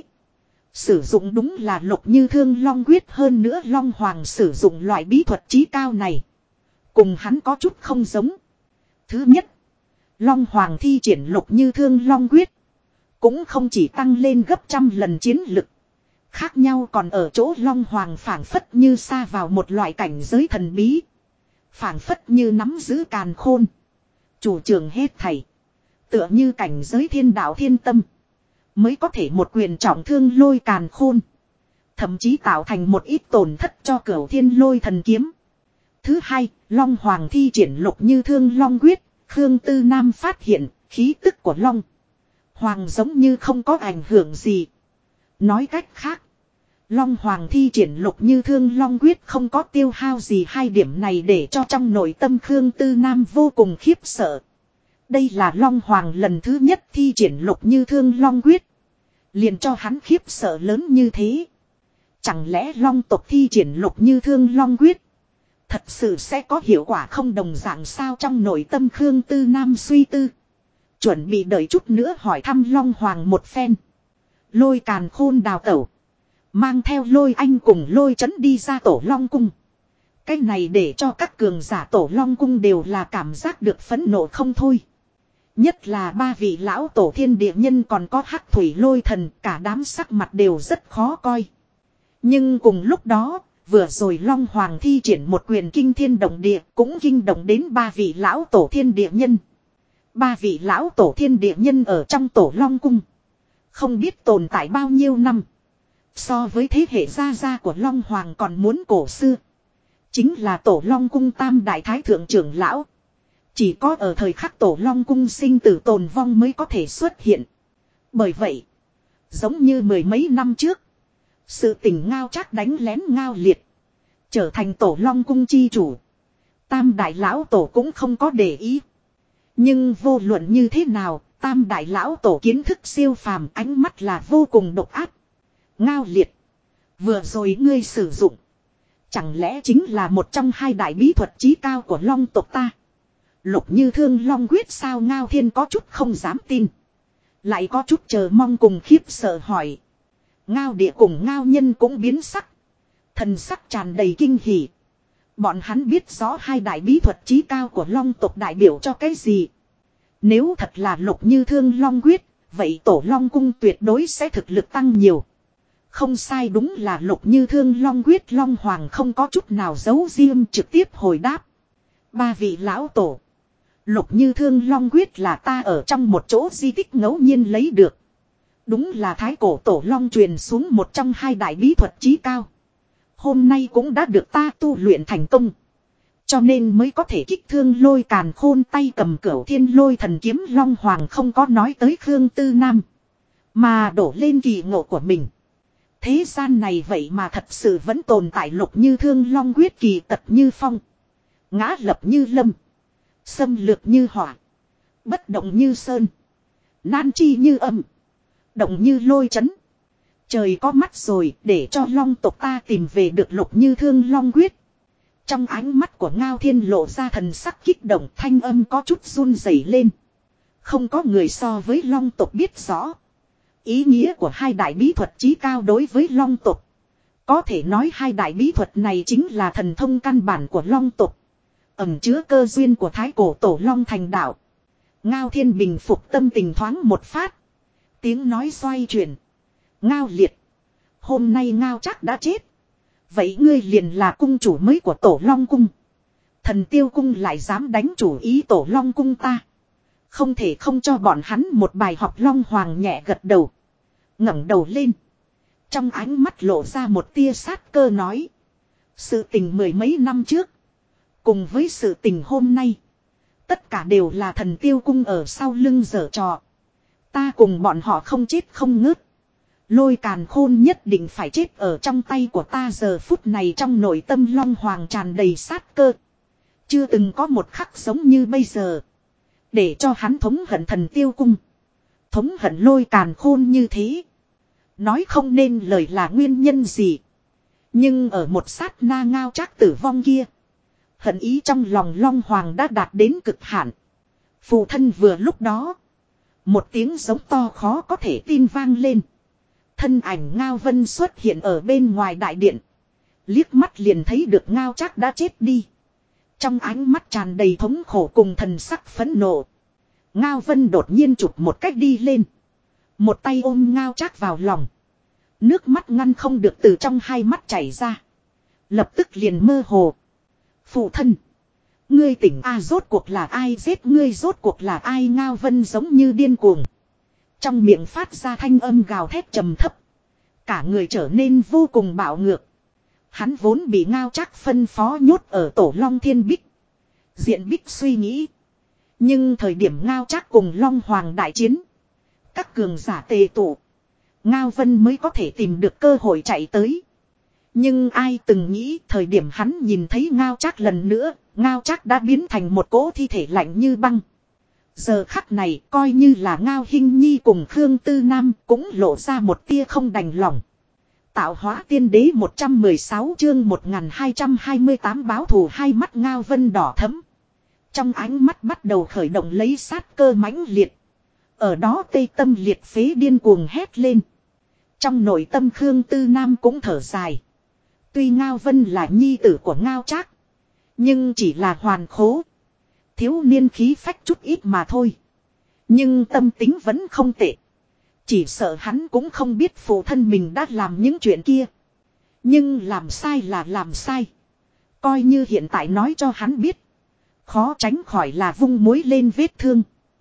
Sử dụng đúng là Lục Như Thương Long quyết, hơn nữa Long Hoàng sử dụng loại bí thuật chí cao này. Cùng hắn có chút không giống. Thứ nhất, Long Hoàng thi triển Lục Như Thương Long quyết. Cũng không chỉ tăng lên gấp trăm lần chiến lực. Khác nhau còn ở chỗ Long Hoàng phảng phất như xa vào một loại cảnh giới thần bí. Phảng phất như nắm giữ càn khôn. Chủ trường hết thảy. Tựa như cảnh giới thiên đạo thiên tâm. Mới có thể một quyền trọng thương Lôi Càn Khôn. Thậm chí tạo thành một ít tổn thất cho Cửu Thiên Lôi Thần Kiếm. Thứ hai, Long Hoàng thi triển Lục Như Thương Long quyết. Khương Tư Nam phát hiện khí tức của Long Hoàng giống như không có ảnh hưởng gì. Nói cách khác, Long Hoàng thi triển Lục Như Thương Long quyết không có tiêu hao gì. Hai điểm này để cho trong nội tâm Khương Tư Nam vô cùng khiếp sợ. Đây là Long Hoàng lần thứ nhất thi triển Lục Như Thương Long quyết. Liền cho hắn khiếp sợ lớn như thế. Chẳng lẽ Long tộc thi triển Lục Như Thương Long quyết thật sự sẽ có hiệu quả không đồng dạng sao? Trong nội tâm Khương Tư Nam suy tư. Chuẩn bị đợi chút nữa hỏi thăm Long Hoàng một phen. Lôi Càn Khôn đào tẩu. Mang theo Lôi Anh cùng Lôi Trấn đi ra Tổ Long cung. Cái này để cho các cường giả Tổ Long cung đều là cảm giác được phẫn nộ không thôi. Nhất là ba vị lão tổ thiên địa nhân còn có Hắc Thủy Lôi Thần, cả đám sắc mặt đều rất khó coi. Nhưng cùng lúc đó, vừa rồi Long Hoàng thi triển một quyền kinh thiên động địa cũng kinh động đến ba vị lão tổ thiên địa nhân. Ba vị lão tổ thiên địa nhân ở trong Tổ Long cung. Không biết tồn tại bao nhiêu năm. So với thế hệ gia gia của Long Hoàng còn muốn cổ xưa. Chính là Tổ Long cung tam đại thái thượng trưởng lão. Chỉ có ở thời khắc Tổ Long cung sinh tử tồn vong mới có thể xuất hiện. Bởi vậy, giống như mười mấy năm trước, sự tình Ngao Trác đánh lén Ngao Liệt, trở thành Tổ Long cung chi chủ. Tam đại lão tổ cũng không có để ý. Nhưng vô luận như thế nào, tam đại lão tổ kiến thức siêu phàm, ánh mắt là vô cùng độc ác. Ngao Liệt, vừa rồi ngươi sử dụng, chẳng lẽ chính là một trong hai đại bí thuật chí cao của Long tộc ta? Lục Như Thương Long quyết sao? Ngao Thiên có chút không dám tin. Lại có chút chờ mong cùng khiếp sợ hỏi. Ngao Địa cùng Ngao Nhân cũng biến sắc. Thần sắc tràn đầy kinh hỉ. Bọn hắn biết rõ hai đại bí thuật chí cao của Long tộc đại biểu cho cái gì. Nếu thật là Lục Như Thương Long quyết, vậy Tổ Long cung tuyệt đối sẽ thực lực tăng nhiều. Không sai, đúng là Lục Như Thương Long quyết. Long Hoàng không có chút nào giấu riêng, trực tiếp hồi đáp. Ba vị lão tổ, Lục Như Thương Long quyết là ta ở trong một chỗ di tích ngẫu nhiên lấy được. Đúng là thái cổ Tổ Long truyền xuống một trong hai đại bí thuật chí cao. Hôm nay cũng đã được ta tu luyện thành công. Cho nên mới có thể kích thương Lôi Càn Khôn tay cầm Cửu Thiên Lôi Thần kiếm. Long Hoàng không có nói tới Khương Tư Nam, mà đổ lên kỳ ngộ của mình. Thế gian này vậy mà thật sự vẫn tồn tại Lục Như Thương Long quyết kỳ tật như phong, ngã lập như lâm, xâm lược như hỏa. Bất động như sơn. Nan chi như âm. Động như lôi chấn. Trời có mắt rồi để cho long tộc ta tìm về được Lục Như Thương long quyết. Trong ánh mắt của Ngao Thiên lộ ra thần sắc kích động, thanh âm có chút run rẩy lên. Không có người so với long tộc biết rõ ý nghĩa của hai đại bí thuật chí cao đối với long tộc. Có thể nói hai đại bí thuật này chính là thần thông căn bản của long tộc. Ẩn chứa cơ duyên của thái cổ tổ long thành đạo. Ngao Thiên bình phục tâm tình thoáng một phát. Tiếng nói xoay chuyển. Ngao Liệt. Hôm nay Ngao Trác đã chết. Vậy ngươi liền là cung chủ mới của tổ long cung. Thần Tiêu cung lại dám đánh chủ ý tổ long cung ta. Không thể không cho bọn hắn một bài học. Long Hoàng nhẹ gật đầu. Ngẩng đầu lên. Trong ánh mắt lộ ra một tia sát cơ nói. Sự tình mười mấy năm trước. Cùng với sự tình hôm nay. Tất cả đều là Thần Tiêu cung ở sau lưng giở trò. Ta cùng bọn họ không chết không ngớt. Lôi Càn Khôn nhất định phải chết ở trong tay của ta. Giờ phút này trong nội tâm Long Hoàng tràn đầy sát cơ. Chưa từng có một khắc giống như bây giờ. Để cho hắn thống hận Thần Tiêu cung. Thống hận Lôi Càn Khôn như thế. Nói không nên lời là nguyên nhân gì. Nhưng ở một sát na Ngao Trác tử vong kia. Hận ý trong lòng Long Hoàng đã đạt đến cực hạn. Phụ thân vừa lúc đó. Một tiếng giống to khó có thể tin vang lên. Thân ảnh Ngao Vân xuất hiện ở bên ngoài đại điện. Liếc mắt liền thấy được Ngao Trác đã chết đi. Trong ánh mắt tràn đầy thống khổ cùng thần sắc phẫn nộ. Ngao Vân đột nhiên chụp một cách đi lên. Một tay ôm Ngao Trác vào lòng. Nước mắt ngăn không được từ trong hai mắt chảy ra. Lập tức liền mơ hồ. Phụ thân. Ngươi tỉnh rốt cuộc là ai giết ngươi, rốt cuộc là ai? Ngao Vân giống như điên cuồng. Trong miệng phát ra thanh âm gào thét trầm thấp. Cả người trở nên vô cùng bạo ngược. Hắn vốn bị Ngao Trác phân phó nhốt ở tổ Long Thiên Bích. Diện Bích suy nghĩ. Nhưng thời điểm Ngao Trác cùng Long Hoàng đại chiến. Các cường giả tề tụ. Ngao Vân mới có thể tìm được cơ hội chạy tới. Nhưng ai từng nghĩ thời điểm hắn nhìn thấy Ngao Trác lần nữa. Ngao Trác đã biến thành một cỗ thi thể lạnh như băng. Giờ khắc này coi như là Ngao Hinh Nhi cùng Khương Tư Nam cũng lộ ra một tia không đành lòng. Tạo hóa tiên đế 116 chương 1228 báo thù. Hai mắt Ngao Vân đỏ thẫm. Trong ánh mắt bắt đầu khởi động lấy sát cơ mãnh liệt. Ở đó tê tâm liệt phế điên cuồng hét lên. Trong nội tâm Khương Tư Nam cũng thở dài. Tuy Ngao Vân là nhi tử của Ngao Trác. Nhưng chỉ là hoàn khố. Thiếu niên khí phách chút ít mà thôi. Nhưng tâm tính vẫn không tệ. Chỉ sợ hắn cũng không biết phụ thân mình đã làm những chuyện kia. Nhưng làm sai là làm sai. Coi như hiện tại nói cho hắn biết. Khó tránh khỏi là vung muối lên vết thương.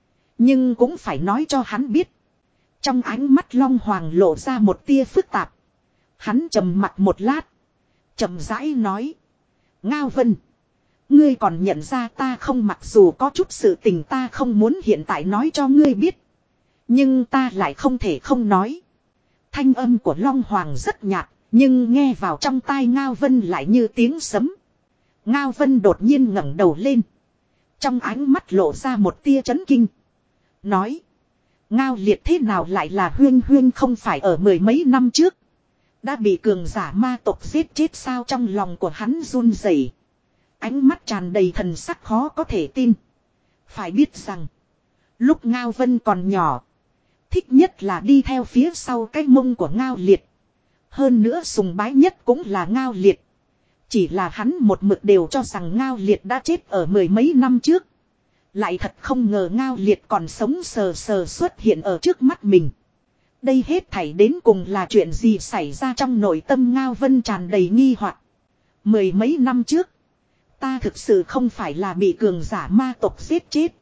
Nhưng cũng phải nói cho hắn biết. Trong ánh mắt Long Hoàng lộ ra một tia phức tạp. Hắn trầm mặt một lát. Chậm rãi nói. Ngao Vân. Ngươi còn nhận ra ta không, mặc dù có chút sự tình ta không muốn hiện tại nói cho ngươi biết. Nhưng ta lại không thể không nói. Thanh âm của Long Hoàng rất nhạt. Nhưng nghe vào trong tai Ngao Vân lại như tiếng sấm. Ngao Vân đột nhiên ngẩng đầu lên. Trong ánh mắt lộ ra một tia chấn kinh. Nói. Ngao Liệt thế nào lại là Huyên Huyên, không phải ở mười mấy năm trước đã bị cường giả ma tộc giết chết sao? Trong lòng của hắn run rẩy. Ánh mắt tràn đầy thần sắc khó có thể tin. Phải biết rằng. Lúc Ngao Vân còn nhỏ. Thích nhất là đi theo phía sau cái mông của Ngao Liệt. Hơn nữa sùng bái nhất cũng là Ngao Liệt. Chỉ là hắn một mực đều cho rằng Ngao Liệt đã chết ở mười mấy năm trước. Lại thật không ngờ Ngao Liệt còn sống sờ sờ xuất hiện ở trước mắt mình. Đây hết thảy đến cùng là chuyện gì xảy ra? Trong nội tâm Ngao Vân tràn đầy nghi hoặc. Mười mấy năm trước. Ta thực sự không phải là bị cường giả ma tộc giết chết.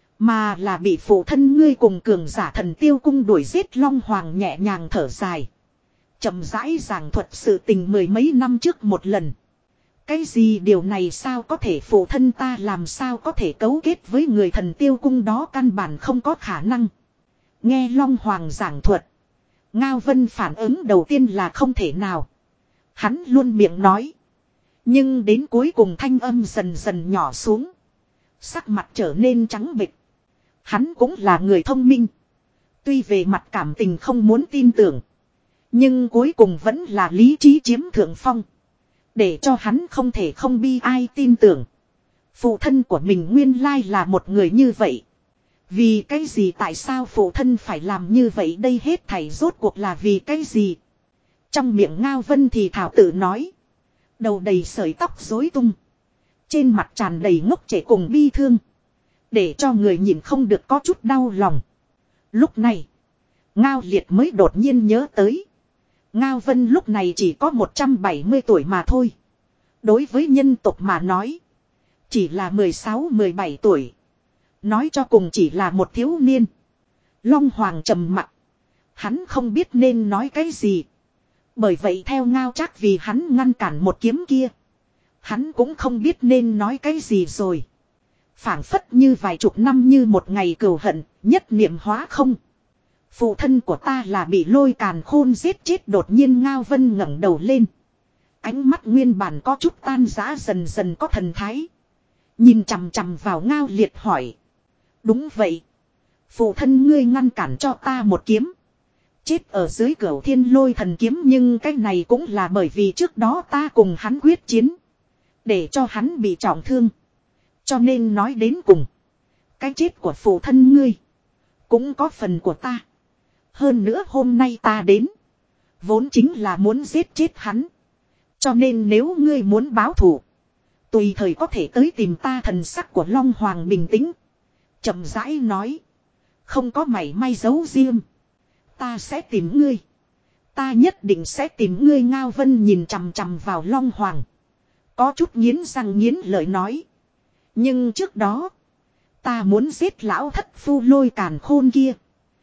Mà là bị phụ thân ngươi cùng cường giả Thần Tiêu cung đuổi giết. Long Hoàng nhẹ nhàng thở dài. Chậm rãi giảng thuật sự tình mười mấy năm trước một lần. Cái gì điều này sao có thể? Phụ thân ta làm sao có thể cấu kết với người Thần Tiêu cung đó, căn bản không có khả năng. Nghe Long Hoàng giảng thuật. Ngao Vân phản ứng đầu tiên là không thể nào. Hắn luôn miệng nói. Nhưng đến cuối cùng thanh âm dần dần nhỏ xuống. Sắc mặt trở nên trắng bệch. Hắn cũng là người thông minh. Tuy về mặt cảm tình không muốn tin tưởng. Nhưng cuối cùng vẫn là lý trí chiếm thượng phong. Để cho hắn không thể không bi ai tin tưởng. Phụ thân của mình nguyên lai là một người như vậy. Vì cái gì tại sao phụ thân phải làm như vậy đây hết thảy rốt cuộc là vì cái gì? Trong miệng Ngao Vân thì thảo tự nói. Đầu đầy sợi tóc rối tung. Trên mặt tràn đầy ngốc trẻ cùng bi thương. Để cho người nhìn không được có chút đau lòng. Lúc này, Ngao Liệt mới đột nhiên nhớ tới. Ngao Vân lúc này chỉ có 170 tuổi mà thôi. Đối với nhân tộc mà nói, chỉ là 16-17 tuổi. Nói cho cùng chỉ là một thiếu niên. Long Hoàng trầm mặc. Hắn không biết nên nói cái gì. Bởi vậy theo Ngao Trác vì hắn ngăn cản một kiếm kia. Hắn cũng không biết nên nói cái gì rồi. Phảng phất như vài chục năm như một ngày cừu hận, nhất niệm hóa không. Phụ thân của ta là bị Lôi Càn Khôn giết chết. Đột nhiên Ngao Vân ngẩng đầu lên. Ánh mắt nguyên bản có chút tan rã dần dần có thần thái. Nhìn chằm chằm vào Ngao Liệt hỏi. Đúng vậy. Phụ thân ngươi ngăn cản cho ta một kiếm. Chết ở dưới Cửu Thiên Lôi Thần kiếm, nhưng cái này cũng là bởi vì trước đó ta cùng hắn quyết chiến. Để cho hắn bị trọng thương. Cho nên nói đến cùng, cái chết của phụ thân ngươi cũng có phần của ta. Hơn nữa hôm nay ta đến, vốn chính là muốn giết chết hắn. Cho nên nếu ngươi muốn báo thù, tùy thời có thể tới tìm ta. Thần sắc của Long Hoàng bình tĩnh, chậm rãi nói. Không có mảy may giấu riêng. Ta sẽ tìm ngươi. Ta nhất định sẽ tìm ngươi. Ngao Vân nhìn chằm chằm vào Long Hoàng. Có chút nghiến răng nghiến lợi nói. Nhưng trước đó, ta muốn giết lão thất phu Lôi Càn Khôn kia.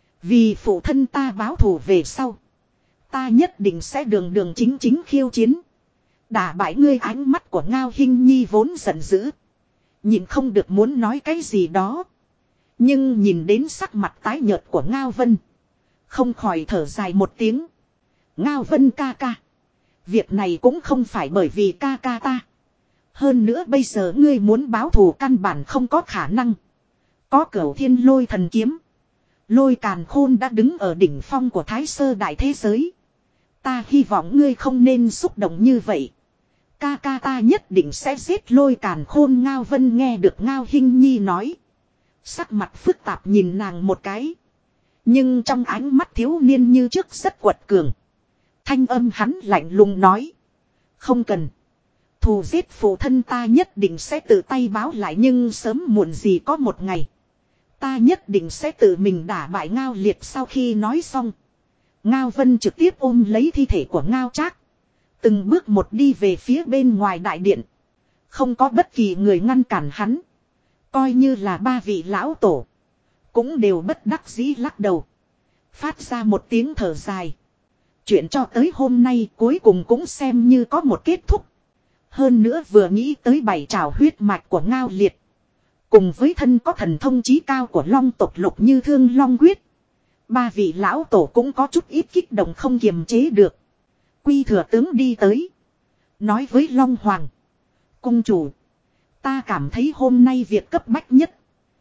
Vì phụ thân ta báo thù về sau, ta nhất định sẽ đường đường chính chính khiêu chiến. Đả bại ngươi. Ánh mắt của Ngao Hinh Nhi vốn giận dữ, nhìn không được muốn nói cái gì đó. Nhưng nhìn đến sắc mặt tái nhợt của Ngao Vân, không khỏi thở dài một tiếng. Ngao Vân ca ca, việc này cũng không phải bởi vì ca ca ta. Hơn nữa bây giờ ngươi muốn báo thù căn bản không có khả năng. Có Cửu Thiên Lôi Thần kiếm, Lôi Càn Khôn đã đứng ở đỉnh phong của Thái Sơ đại thế giới. Ta hy vọng ngươi không nên xúc động như vậy. Ca ca ta nhất định sẽ giết Lôi Càn Khôn. Ngao Vân nghe được Ngao Hinh Nhi nói, sắc mặt phức tạp nhìn nàng một cái. Nhưng trong ánh mắt thiếu niên như trước rất quật cường. Thanh âm hắn lạnh lùng nói. Không cần. Thù giết phụ thân ta nhất định sẽ tự tay báo lại. Nhưng sớm muộn gì có một ngày, ta nhất định sẽ tự mình đả bại Ngao Liệt. Sau khi nói xong, Ngao Vân trực tiếp ôm lấy thi thể của Ngao Trác, từng bước một đi về phía bên ngoài đại điện. Không có bất kỳ người ngăn cản hắn. Coi như là ba vị lão tổ, cũng đều bất đắc dĩ lắc đầu, phát ra một tiếng thở dài. Chuyện cho tới hôm nay cuối cùng cũng xem như có một kết thúc. Hơn nữa vừa nghĩ tới bảy trảo huyết mạch của Ngao Liệt, cùng với thân có thần thông chí cao của Long tộc Lục Như Thương Long Quyết, ba vị lão tổ cũng có chút ít kích động không kiềm chế được. Quy Thừa Tướng đi tới, nói với Long Hoàng. Cung chủ, ta cảm thấy hôm nay việc cấp bách nhất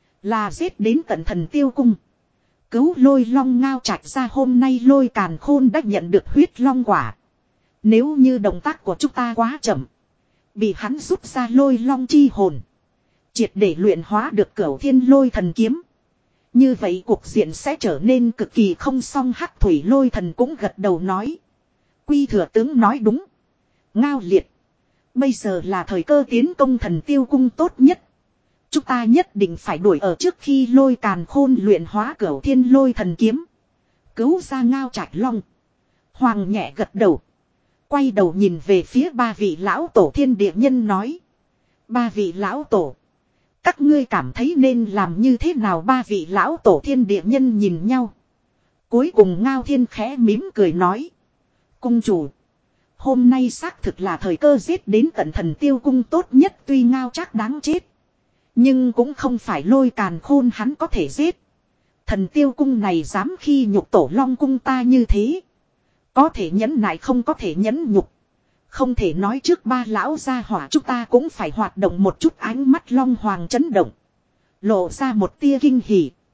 là giết đến tận Thần Tiêu Cung, cứu Lôi Long Ngao Trạch ra. Hôm nay Lôi Càn Khôn đã nhận được huyết long quả. Nếu như động tác của chúng ta quá chậm, bị hắn rút ra Lôi Long chi hồn, triệt để luyện hóa được Cửu Thiên Lôi Thần kiếm, như vậy cuộc diện sẽ trở nên cực kỳ không xong. Hắc Thủy Lôi Thần cũng gật đầu nói. Quy Thừa Tướng nói đúng. Ngao Liệt, bây giờ là thời cơ tiến công Thần Tiêu Cung tốt nhất. Chúng ta nhất định phải đuổi ở trước khi Lôi Càn Khôn luyện hóa Cửu Thiên Lôi Thần kiếm, cứu ra Ngao Trạch Long. Hoàng nhẹ gật đầu, quay đầu nhìn về phía ba vị lão tổ thiên địa nhân nói. Ba vị lão tổ, các ngươi cảm thấy nên làm như thế nào? Ba vị lão tổ thiên địa nhân nhìn nhau. Cuối cùng Ngao Thiên khẽ mỉm cười nói. Cung chủ, hôm nay xác thực là thời cơ giết đến tận Thần Tiêu Cung tốt nhất. Tuy Ngao Trác đáng chết, nhưng cũng không phải Lôi Càn Khôn hắn có thể giết. Thần Tiêu Cung này dám khi nhục Tổ Long Cung ta như thế, có thể nhẫn nại không có thể nhẫn nhục. Không thể nói trước ba lão gia hỏa chúng ta cũng phải hoạt động một chút. Ánh mắt Long Hoàng chấn động, lộ ra một tia kinh hỉ.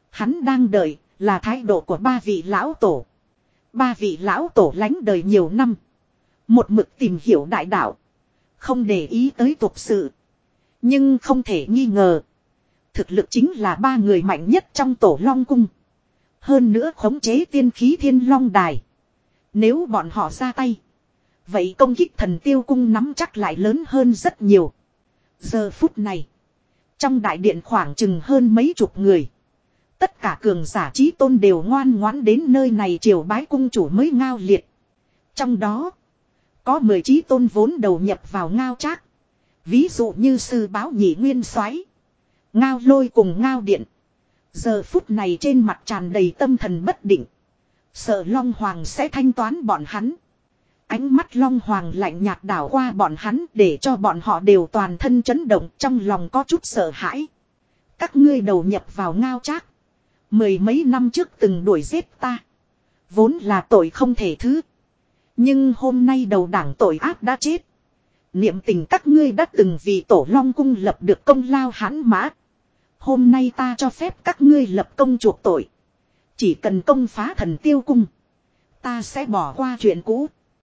Hắn đang đợi là thái độ của ba vị lão tổ. Ba vị lão tổ lánh đời nhiều năm. Một mực tìm hiểu đại đạo. Không để ý tới tục sự. Nhưng không thể nghi ngờ. Thực lực chính là ba người mạnh nhất trong tổ long cung. Hơn nữa khống chế tiên khí thiên long đài. Nếu bọn họ ra tay. Vậy công kích thần tiêu cung nắm chắc lại lớn hơn rất nhiều. Giờ phút này. Trong đại điện khoảng chừng hơn mấy chục người. Tất cả cường giả chí tôn đều ngoan ngoãn đến nơi này triều bái cung chủ mới ngao liệt. Trong đó. Có 10 chí tôn vốn đầu nhập vào ngao trác. Ví dụ như sư báo nhị nguyên soái, ngao lôi cùng ngao điện. Giờ phút này trên mặt tràn đầy tâm thần bất định. Sợ Long Hoàng sẽ thanh toán bọn hắn. Ánh mắt Long Hoàng lạnh nhạt đảo qua bọn hắn để cho bọn họ đều toàn thân chấn động, trong lòng có chút sợ hãi. Các ngươi đầu nhập vào ngao trác. 10 mấy năm trước từng đuổi giết ta. Vốn là tội không thể thứ. Nhưng hôm nay đầu đảng tội ác đã chết. Niệm tình các ngươi đã từng vì tổ long cung lập được công lao hãn mã. Hôm nay ta cho phép các ngươi lập công chuộc tội. Chỉ cần công phá thần tiêu cung. Ta sẽ bỏ qua chuyện cũ.